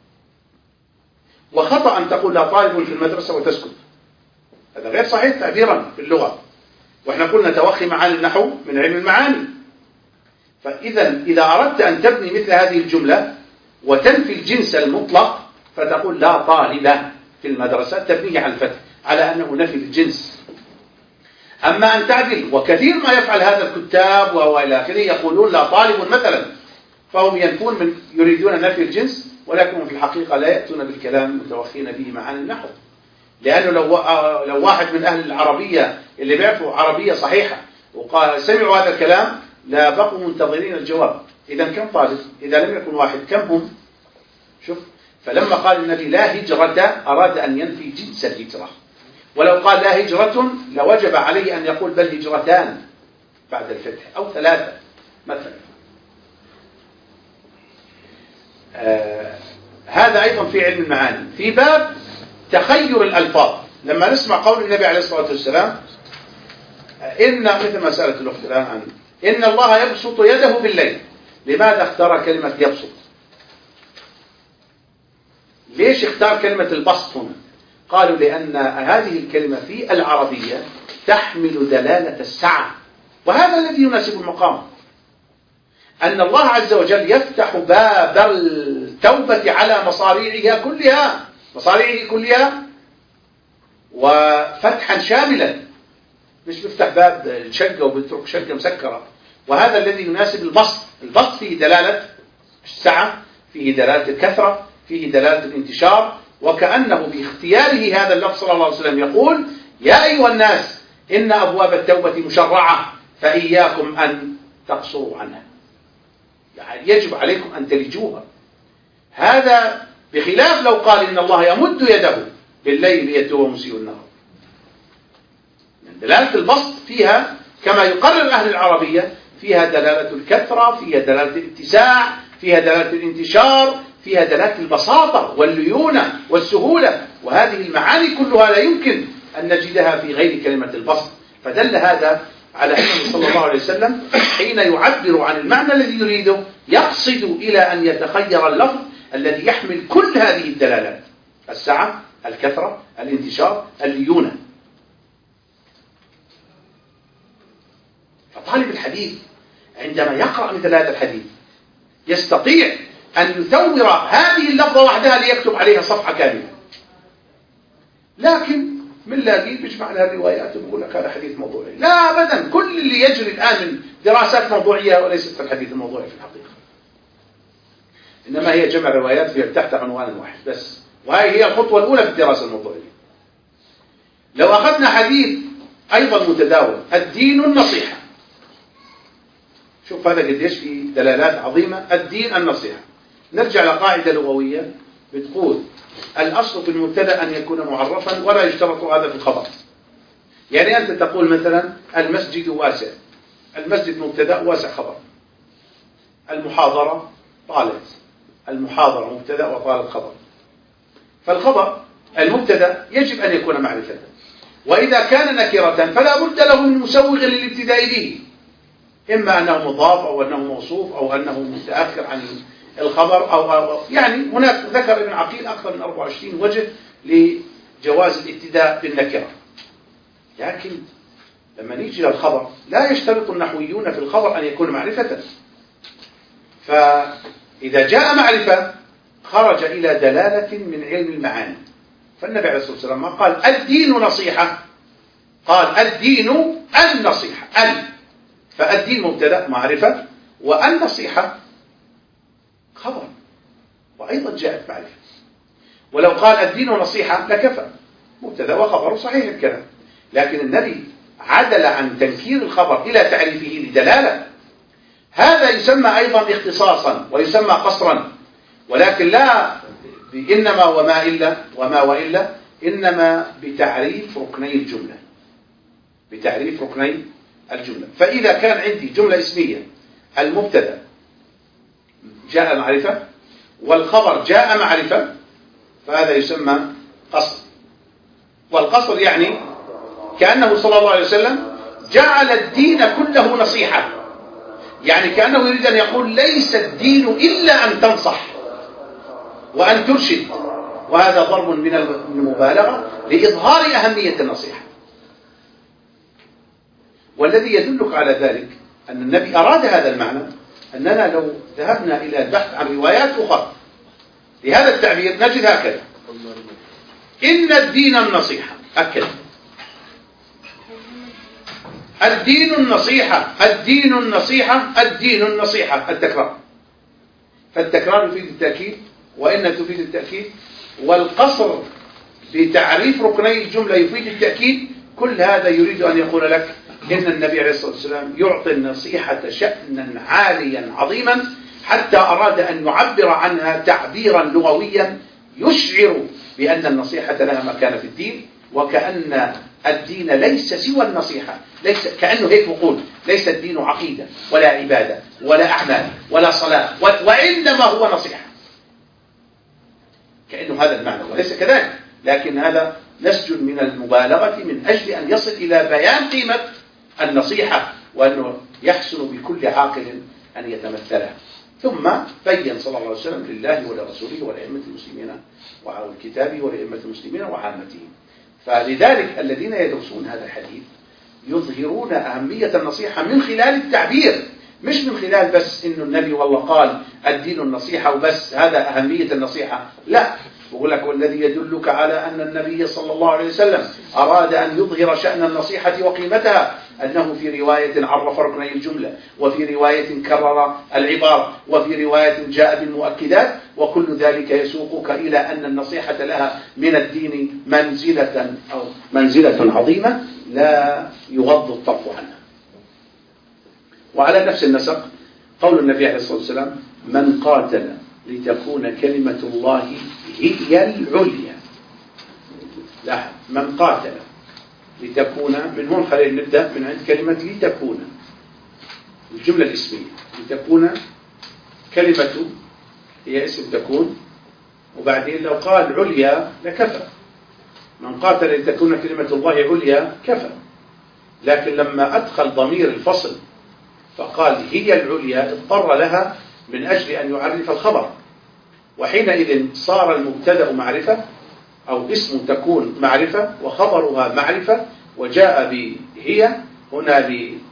وخطأ أن تقول لا طالب في المدرسة وتسكت، هذا غير صحيح تعبيرا في اللغة، وإحنا قلنا توخي معاني النحو من علم المعاني. فإذا أردت أن تبني مثل هذه الجملة وتنفي الجنس المطلق فتقول لا طالب في المدرسة، تبنيه على الفتح على أنه نفي الجنس. أما أن تعدل، وكثير ما يفعل هذا الكتاب وإلى آخره، يقولون لا طالب مثلا، فهم ينفون يريدون نفي الجنس، ولكن في الحقيقة لا يأتون بالكلام متوخين به معاني النحو. لأنه لو واحد من أهل العربية اللي بيعرفوا عربية صحيحة وقال سمعوا هذا الكلام لا بقوا منتظرين الجواب. إذا كم طالب؟ إذا لم يكن واحد كم هم؟ شوف، فلما قال النبي لا هجرة أراد أن ينفي جنس الهجرة، ولو قال لا هجرة لوجب عليه أن يقول بل هجرتان بعد الفتح أو 3 مثلا. هذا أيضا في علم المعاني. في باب تخير الألفاظ، لما نسمع قول النبي عليه الصلاة والسلام إن مثل ما سألت الأخت الآن عنه إن الله يبسط يده بالليل، لماذا اختار كلمة يبسط؟ ليش اختار كلمة البسط هنا؟ قالوا لأن هذه الكلمة في العربية تحمل دلالة السعة، وهذا الذي يناسب المقام. أن الله عز وجل يفتح باب التوبة على مصاريعها كلها وفتحا شاملا، مش بيفتح باب الشقة وبترك شقة مسكرة. وهذا الذي يناسب البسط. البسط فيه دلالة السعة، فيه دلالة الكثرة، فيه دلالة الانتشار، وكأنه باختياره هذا اللفظ صلى الله عليه وسلم يقول يا أيها الناس إن أبواب التوبة مشرعة فإياكم أن تقصروا عنها، يعني يجب عليكم أن تلجوها. هذا بخلاف لو قال إن الله يمد يده بالليل ليتوب مسيء النهار. دلالة البسط فيها كما يقرر أهل العربية فيها دلالة الكثرة، فيها دلالة الاتساع، فيها دلالة الانتشار، فيها دلالة البساطة والليونة والسهولة، وهذه المعاني كلها لا يمكن أن نجدها في غير كلمة البسط. فدل هذا على أنه صلى الله عليه وسلم حين يعبر عن المعنى الذي يريده يقصد إلى أن يتخير اللفظ الذي يحمل كل هذه الدلالات: السعة، الكثرة، الانتشار، الليونة. فطالب الحديث عندما يقرأ مثل هذا الحديث يستطيع أن يثور هذه اللفظة وحدها ليكتب عليها صفحة كاملة، لكن من لاقي بيجمع لها الروايات ويقول لك هذا حديث موضوعي. لا أبدا، كل اللي يجري الآن من دراسات موضوعية وليست في الحديث الموضوعي في الحقيقة، إنما هي جمع روايات في تحت عنوان واحد بس، وهي هي الخطوة الأولى في الدراسة الموضوعية. لو أخذنا حديث أيضا متداول الدين النصيحة، شوف هذا قديش في دلالات عظيمة. الدين النصيحة، نرجع لقاعدة لغوية بتقول الأصل في المبتدأ أن يكون معرفا ولا يشترط هذا في الخبر. يعني أنت تقول مثلا المسجد واسع، المسجد مبتدأ، واسع خبر. المحاضرة طالت، المحاضرة مبتدأ وطالت خبر. فالخبر المبتدأ يجب أن يكون معرفة، وإذا كان نكرة فلا بد له من مسوغ للابتداء به، إما أنه مضاف أو أنه موصوف أو أنه متأخر عن الخبر أو يعني هناك ذكر ابن عقيل أكثر من 24 وجه لجواز الابتداء بالنكرة. لكن لما نيجي للخبر لا يشترط النحويون في الخبر أن يكون معرفة، فإذا جاء معرفة خرج إلى دلالة من علم المعاني. فالنبي عليه الصلاة والسلام ما قال الدين نصيحة، قال الدين النصيحة، فالدين مبتدأ معرفة والنصيحة خبر، وأيضا جاءت معرفة. ولو قال الدين نصيحة لكفى، مبتدأ وخبر صحيح الكلام، لكن النبي عدل عن تنكير الخبر إلى تعريفه لدلالة. هذا يسمى أيضا اختصاصا ويسمى قصرا، ولكن لا إنما وما وإلا إنما بتعريف ركني الجملة، بتعريف ركني الجملة. فإذا كان عندي جملة اسمية المبتدأ جاء معرفة والخبر جاء معرفة فهذا يسمى قصر. والقصر يعني كأنه صلى الله عليه وسلم جعل الدين كله نصيحة، يعني كأنه يريد أن يقول ليس الدين إلا أن تنصح وأن ترشد، وهذا ضرب من المبالغة لإظهار أهمية النصيحة. والذي يدلك على ذلك أن النبي أراد هذا المعنى، أننا لو ذهبنا إلى البحث عن روايات أخرى لهذا التعبير نجد هكذا: إن الدين النصيحة، أكد الدين النصيحة، الدين النصيحة، الدين النصيحة، التكرار. فالتكرار يفيد التأكيد، وإن تفيد التأكيد، والقصر بتعريف ركني الجملة يفيد التأكيد. كل هذا يريد أن يقول لك إن النبي عليه الصلاة والسلام يعطي النصيحة شأنا عاليا عظيما، حتى أراد أن يعبر عنها تعبيرا لغويا يشعر بأن النصيحة لها مكان في الدين، وكأن الدين ليس سوى النصيحة، ليس كأنه هيك يقول ليس الدين عقيدة ولا عبادة ولا أعمال ولا صلاة، وإنما هو نصيحة، كأنه هذا المعنى، وليس كذلك، لكن هذا نسج من المبالغة من أجل أن يصل إلى بيان قيمة النصيحة، وأنه يحسن بكل عاقل أن يتمثلها. ثم بين صلى الله عليه وسلم لله ولرسوله ولأئمة المسلمين والكتاب ولأئمة المسلمين وعامتهم. فلذلك الذين يدرسون هذا الحديث يظهرون أهمية النصيحة من خلال التعبير، مش من خلال بس إنه النبي والله قال الدين النصيحة وبس هذا أهمية النصيحة، لا، بقول لك والذي يدلك على أن النبي صلى الله عليه وسلم أراد أن يظهر شأن النصيحة وقيمتها أنه في رواية عرف ركني الجملة، وفي رواية كرر العبارة، وفي رواية جاء بالمؤكدات، وكل ذلك يسوقك إلى أن النصيحة لها من الدين منزلة عظيمة لا يغض الطرف عنها. وعلى نفس النسق قول النبي عليه الصلاة والسلام من قاتل لتكون كلمة الله هي العليا. لا، من قاتل لتكون، من هون خلينا نبدأ من عند كلمة لتكون، الجملة الاسمية لتكون، كلمة هي اسم تكون، وبعدين لو قال عليا لكفى، من قاتل لتكون كلمة الله عليا كفى، لكن لما أدخل ضمير الفصل فقال هي العليا اضطر لها من أجل أن يعرف الخبر، وحينئذ صار المبتدأ معرفة أو اسم تكون معرفة وخبرها معرفة، وجاء بهي هنا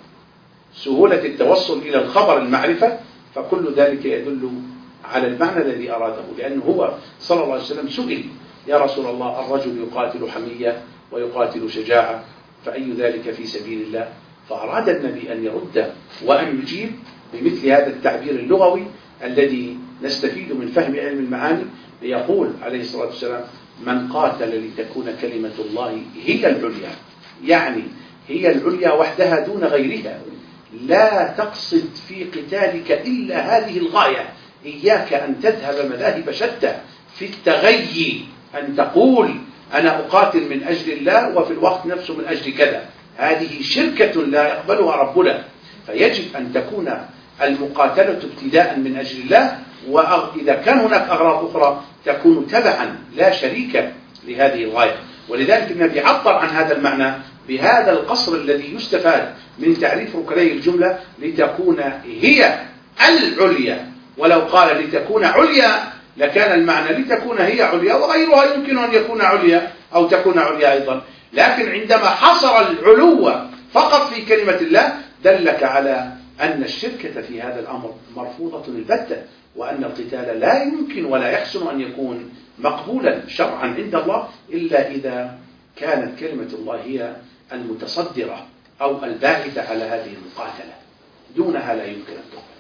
لسهولة التوصل إلى الخبر المعرفة، فكل ذلك يدل على المعنى الذي أراده، لأنه هو صلى الله عليه وسلم سئل يا رسول الله الرجل يقاتل حمية ويقاتل شجاعة فأي ذلك في سبيل الله؟ فأراد النبي أن يرد وأن يجيب بمثل هذا التعبير اللغوي الذي نستفيد من فهم علم المعاني، ليقول عليه الصلاة والسلام من قاتل لتكون كلمة الله هي العليا، يعني هي العليا وحدها دون غيرها، لا تقصد في قتالك إلا هذه الغاية، إياك أن تذهب مذاهب شتى في التغيي، أن تقول أنا أقاتل من أجل الله وفي الوقت نفسه من أجل كذا، هذه شركة لا يقبلها ربنا. فيجب أن تكون المقاتلة ابتداء من أجل الله، وإذا كان هناك أغراض أخرى تكون تبعا لا شريك لهذه الغاية. ولذلك النبي عبر عن هذا المعنى بهذا القصر الذي يستفاد من تعريف ركني الجملة لتكون هي العليا، ولو قال لتكون عليا لكان المعنى لتكون هي عليا وغيرها يمكن أن يكون عليا أو تكون عليا أيضا، لكن عندما حصر العلو فقط في كلمة الله دلك على أن الشركة في هذا الأمر مرفوضة البتة، وأن القتال لا يمكن ولا يحسن أن يكون مقبولا شرعا عند الله إلا إذا كانت كلمة الله هي المتصدرة أو الباعثة على هذه المقاتلة، دونها لا يمكن أن تقبل.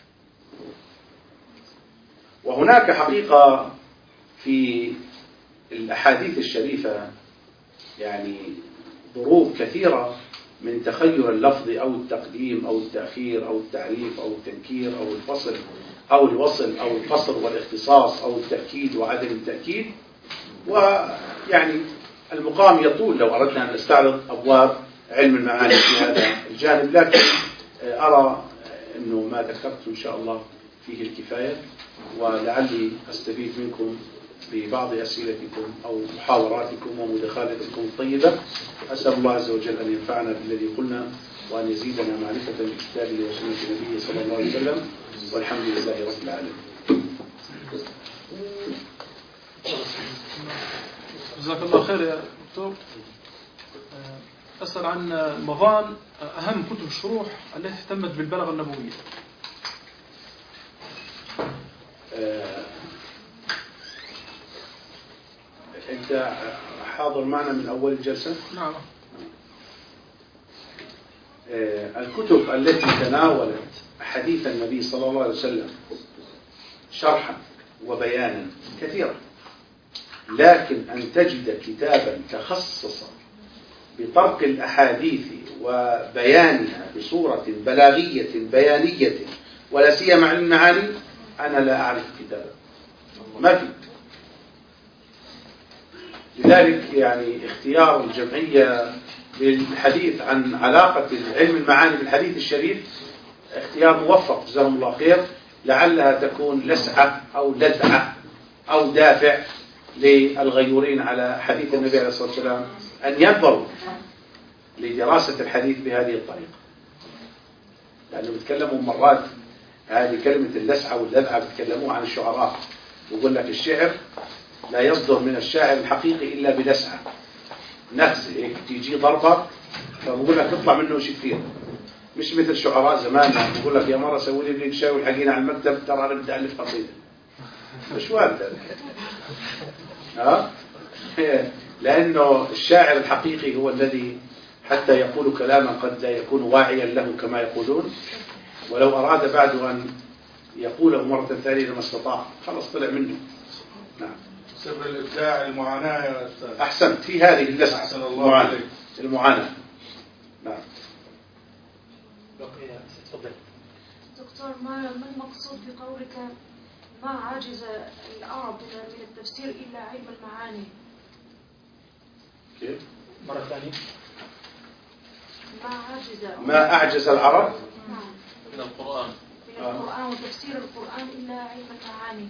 وهناك حقيقة في الأحاديث الشريفة يعني ضروب كثيرة من تخير اللفظ أو التقديم أو التأخير أو التعريف أو التنكير أو الفصل أو الوصل أو القصر والاختصاص أو التأكيد وعدم التأكيد، ويعني المقام يطول لو أردنا أن نستعرض أبواب علم المعاني في هذا الجانب، لكن أرى أنه ما ذكرت إن شاء الله فيه الكفاية، ولعلي أستفيد منكم ببعض أسئلتكم أو محاوراتكم ومداخلاتكم الطيبة. أسأل الله عز وجل أن ينفعنا بالذي قلنا وأن يزيدنا معرفة بكتابه وسنة نبيه صلى الله عليه وسلم، والحمد لله رب العالمين. جزاك الله خير يا دكتور. أسأل عن مضان أهم كتب الشروح التي اهتمت بالبلاغة النبوية. أنت حاضر معنا من أول الجلسة؟ نعم. الكتب التي تناولت حديث النبي صلى الله عليه وسلم شرحا وبيانا كثيرة، لكن أن تجد كتابا تخصص بطرق الأحاديث وبيانها بصورة بلاغية بيانية ولا سيما عن المعاني، أنا لا أعرف كتابا، ما في. لذلك يعني اختيار الجمعية بالحديث عن علاقة علم المعاني بالحديث الشريف اختيار موفق جزاهم الله خير، لعلها تكون لسعة أو لدعة أو دافع للغيورين على حديث النبي عليه الصلاة والسلام أن ينظروا لدراسة الحديث بهذه الطريقة، لأنه بيتكلموا مرات هذه كلمة اللسعة واللدعة بيتكلموها عن الشعراء، يقول لك الشعر لا يصدر من الشاعر الحقيقي إلا بلسعة، نفسه هيك تيجي ضربة فبقول لك تطلع منه شيء كثير، مش مثل شعراء زمان بقول لك يا مرة سوي لي بليك شاي والحقينا على المكتب ترى أنا بدي ألف قصيدة، مش وارد لأنه الشاعر الحقيقي هو الذي حتى يقول كلاما قد لا يكون واعيا له كما يقولون، ولو أراد بعد أن يقوله مرة ثانية لما استطاع خلص طلع منه. نعم. سر الإبداع المعاناة يا أستاذ. أحسنت في هذه اللسعة المعاناة. نعم. دكتور، ما المقصود بقولك ما عجز العرب من التفسير إلا علم المعاني؟ كيف؟ مرة ثانية. ما أعجز العرب من القرآن وتفسير القرآن إلا علم المعاني.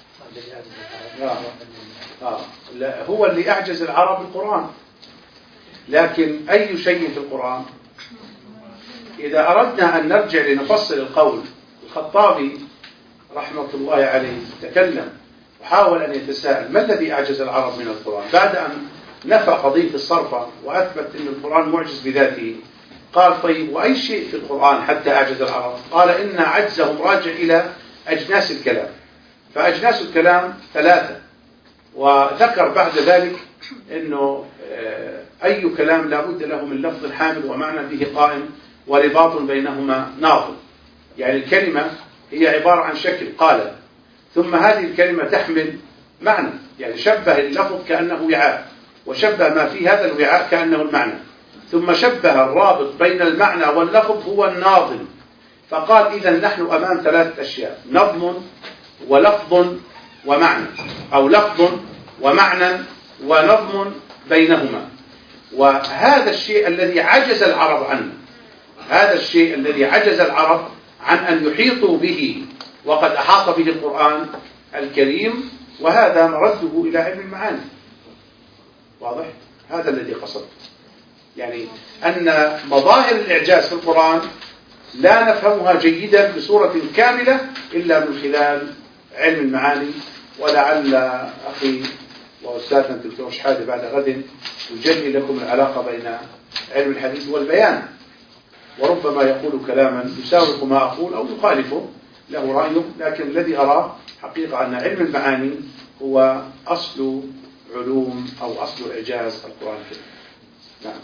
لا هو اللي أعجز العرب القرآن، لكن أي شيء في القرآن إذا أردنا أن نرجع لنفصل القول، الخطابي رحمة الله عليه تكلم وحاول أن يتساءل ما الذي أعجز العرب من القرآن، بعد أن نفى قضية الصرفة وأثبت أن القرآن معجز بذاته. قال طيب وأي شيء في القرآن حتى أعجز العرب؟ قال إن عجزهم راجع إلى أجناس الكلام، فأجناس الكلام 3، وذكر بعد ذلك أنه أي كلام لا بد له من لفظ حامل ومعنى به قائم ورباط بينهما ناظم، يعني الكلمة هي عبارة عن شكل قال، ثم هذه الكلمة تحمل معنى، يعني شبه اللفظ كأنه وعاء وشبه ما في هذا الوعاء كأنه المعنى، ثم شبه الرابط بين المعنى واللفظ هو الناظم، فقال إذا نحن أمام 3 أشياء، نظم ولفظ ومعنى، أو لفظ ومعنى ونظم بينهما. وهذا الشيء الذي عجز العرب عنه، هذا الشيء الذي عجز العرب عن أن يحيطوا به، وقد أحاط به القرآن الكريم، وهذا مرده إلى علم المعاني. واضح؟ هذا الذي قصد، يعني أن مظاهر الإعجاز في القرآن لا نفهمها جيدا بصورة كاملة إلا من خلال علم المعاني. ولعل أخي وأستاذنا الدكتور شحادة بعد غد يجلي لكم العلاقة بين علم الحديث والبيان، وربما يقول كلاما يساوق ما أقول أو يخالفه، له رأيه، لكن الذي أراه حقيقة أن علم المعاني هو أصل علوم أو أصل إعجاز القرآن الكريم. نعم.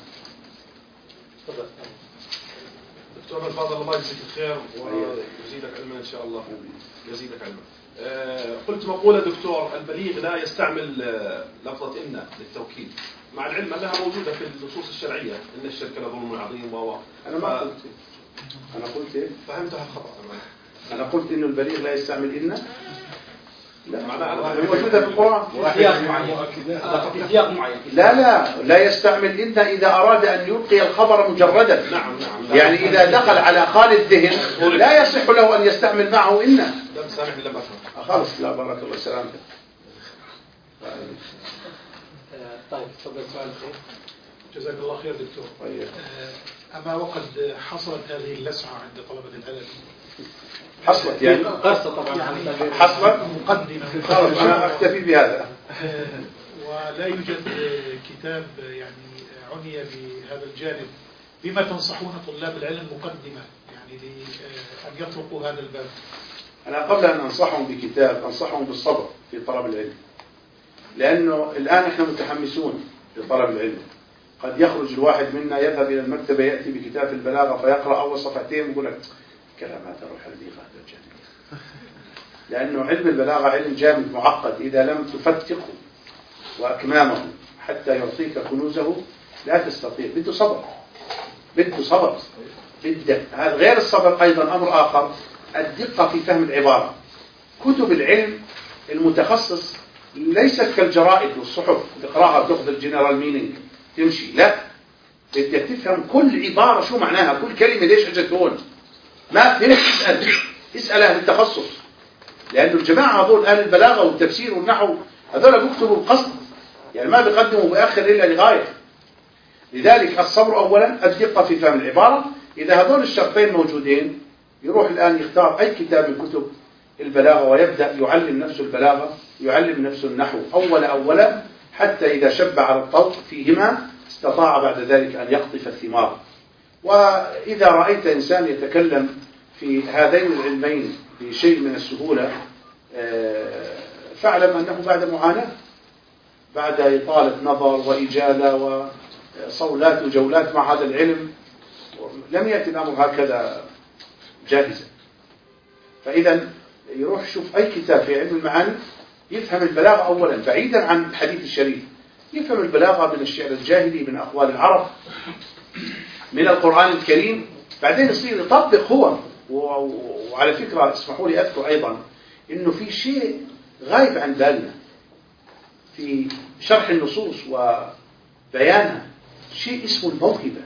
دكتور الفاضل الله يجزيك الخير ويزيدك علما إن شاء الله. يزيدك علما. قلت مقولة دكتور، البليغ لا يستعمل لفظة إن للتوكيد، مع العلم أنها موجودة في النصوص الشرعية، إن الشرك لظلم عظيم أنا ما قلت. أنا قلت فهمتها خطأ. أنا قلت إنه البليغ لا يستعمل إن، لا معناها موجودة في القرآن في سياق معين. لا يستعمل إن إذا أراد أن يلقي الخبر مجردا. نعم. يعني إذا دخل على خالد الذهن لا يصح له أن يستعمل معه إن. لم سامحني لم أفهم. خلاص، لا بارك الله سلامتك. طيب تفضل سؤال خير. جزاك الله خير دكتور. طيب. أما وقد حصلت هذه اللسعة عند طلبة العلم. حصلت يعني قصة طبعا يعني حصلت مقدمة. خلاص أنا أكتفي بهذا. ولا يوجد كتاب يعني عني بهذا الجانب، بما تنصحون طلاب العلم مقدمة يعني لأن يطرقوا هذا الباب؟ أنا قبل أن أنصحهم بكتاب أنصحهم بالصبر في طلب العلم، لأنه الآن إحنا متحمسون لطلب العلم، قد يخرج الواحد منا يذهب إلى المكتبة يأتي بكتاب البلاغة فيقرأ أول صفحتين ويقول لك كلام هذا روح البلاغة الجامد، لأنه علم البلاغة علم جامد معقد، إذا لم تفتقه وأكمامه حتى يعطيك كنوزه لا تستطيع. بده صبر، بده صبر جدا. هذا غير الصبر أيضا أمر آخر، الدقة في فهم العبارة. كتب العلم المتخصص ليست كالجرائد والصحف تقرأها وتأخذ الجنرال مينينج تمشي، لا، بدك تفهم كل عبارة شو معناها، كل كلمة ليش اجت هون. ما فهمت اسأل أهل التخصص، لأن الجماعة هذول أهل البلاغة والتفسير والنحو هذول بيكتبوا القصد، يعني ما بيقدموا بآخر إلا لغاية. لذلك الصبر أولا، الدقة في فهم العبارة. إذا هذول الشرطين موجودين يروح الآن يختار أي كتاب من كتب البلاغة ويبدأ يعلم نفسه البلاغة، يعلم نفسه النحو أولا حتى إذا شب على الطوق فيهما استطاع بعد ذلك أن يقطف الثمار. وإذا رأيت إنسان يتكلم في هذين العلمين بشيء من السهولة فاعلم أنه بعد معاناة، بعد إطالة نظر وإجالة وصولات وجولات مع هذا العلم، لم يأتي الأمر هكذا جاهزا. فإذا يروح يشوف أي كتاب في علم المعاني يفهم البلاغة أولا بعيدا عن الحديث الشريف، يفهم البلاغة من الشعر الجاهلي، من أقوال العرب، من القرآن الكريم، بعدين يصير يطبق هو. وعلى فكرة اسمحوا لي أذكر أيضا إنه في شيء غايب عن بالنا في شرح النصوص وبيانها، شيء اسمه الموهبة.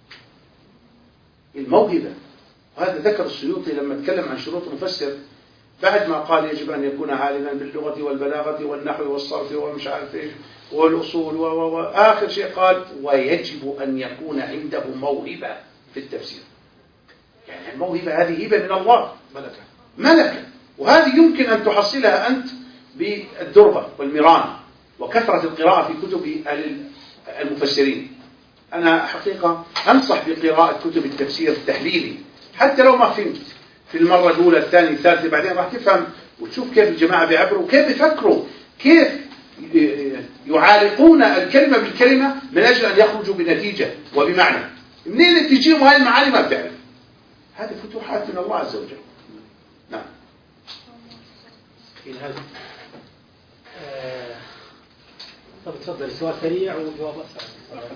الموهبة، وهذا ذكر السيوطي لما تكلم عن شروط المفسر، بعد ما قال يجب أن يكون عالما باللغة والبلاغة والنحو والصرف ومش عارف ايش والأصول وآخر شيء قال ويجب أن يكون عنده موهبة في التفسير. يعني الموهبة هذه هبة من الله، ملكة، وهذه يمكن أن تحصلها أنت بالدربة والمران وكثرة القراءة في كتب المفسرين. أنا حقيقة أنصح بقراءة كتب التفسير التحليلي حتى لو ما فهمت في المرة الأولى الثانية الثالثة، بعدين راح تفهم وتشوف كيف الجماعة بيعبروا، كيف بيفكروا، كيف يعالقون الكلمة بالكلمة من أجل أن يخرجوا بنتيجة وبمعنى. منين تجيهم هاي المعاني ما بتعرف، هذه فتوحات من الله عز وجل. نعم. طب تفضل سؤال سريع وجواب أسرع.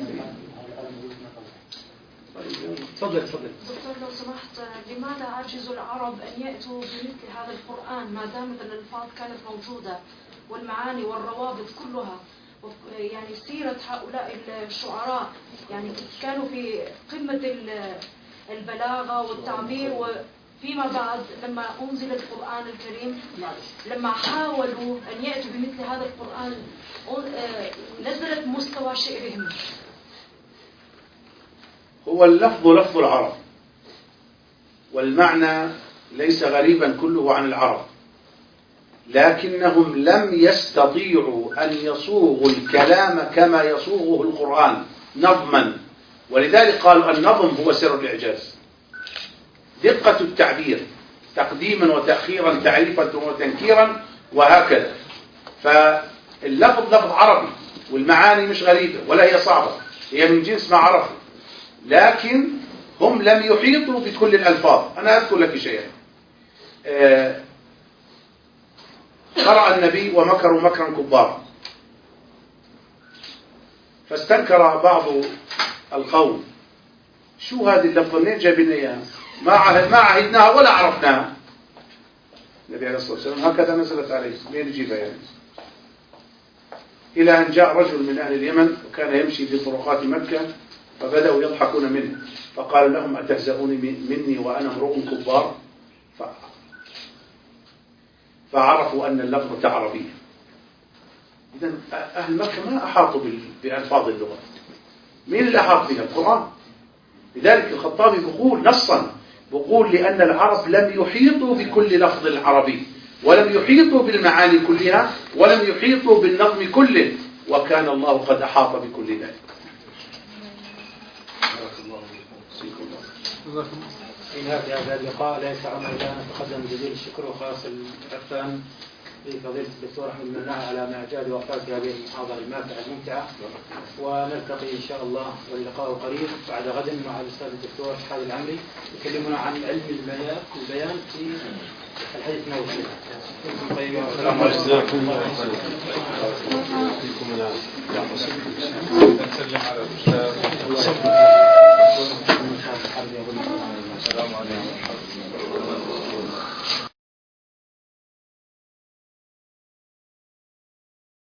تفضل. دكتور لو سمحت، لماذا عجز العرب أن يأتوا بمثل هذا القرآن ما دامت الألفاظ كانت موجودة والمعاني والروابط كلها؟ يعني سيرة هؤلاء الشعراء يعني كانوا في قمة البلاغة والتعبير، وفيما بعد لما أنزل القرآن الكريم لما حاولوا أن يأتوا بمثل هذا القرآن نزلت مستوى شعرهم. هو اللفظ لفظ العرب والمعنى ليس غريبا كله عن العرب، لكنهم لم يستطيعوا أن يصوغوا الكلام كما يصوغه القرآن نظما، ولذلك قالوا النظم هو سر الإعجاز. دقة التعبير، تقديما وتأخيرا، تعريفا وتنكيرا، وهكذا. فاللفظ لفظ عربي والمعاني مش غريبة ولا هي صعبة، هي من جنس ما عرفوا، لكن هم لم يحيطوا بكل الألفاظ. أنا أذكر لك شيئا. قرأ النبي ومكروا مكرا كبارا، فاستنكر بعض القوم، شو هذه اللفظة منين جايبين اياها؟ ما عهدناها ولا عرفناها. النبي عليه الصلاة والسلام هكذا نزلت عليه، منين يجيبها يعني؟ إلى أن جاء رجل من أهل اليمن وكان يمشي في طرقات مكة فبدأوا يضحكون منه، فقال لهم أتهزؤون مني وأنا امرؤ كبار؟ فعرفوا أن اللفظة عربية. إذن أهل مكة ما أحاطوا بألفاظ اللغة. مين اللي أحاط بها؟ القرآن. لذلك الخطابي بيقول نصا، بيقول لأن العرب لم يحيطوا بكل لفظ العربي، ولم يحيطوا بالمعاني كلها، ولم يحيطوا بالنظم كله، وكان الله قد أحاط بكل ذلك. في هذا اللقاء لا يسعنا إلا أن نتقدم جزيل الشكر وخاص العرفان لفضيلة الدكتور أحمد المناع على ما جاد وأفاد في هذه المحاضرة الماتعة الممتعة، ونلتقي إن شاء الله واللقاء قريب بعد غد مع الأستاذ الدكتور حازم العمري يكلمنا عن علم البيان في الحديث النبوي. طيب والسلام عليكم. نسلم على الأستاذ. السلام عليكم.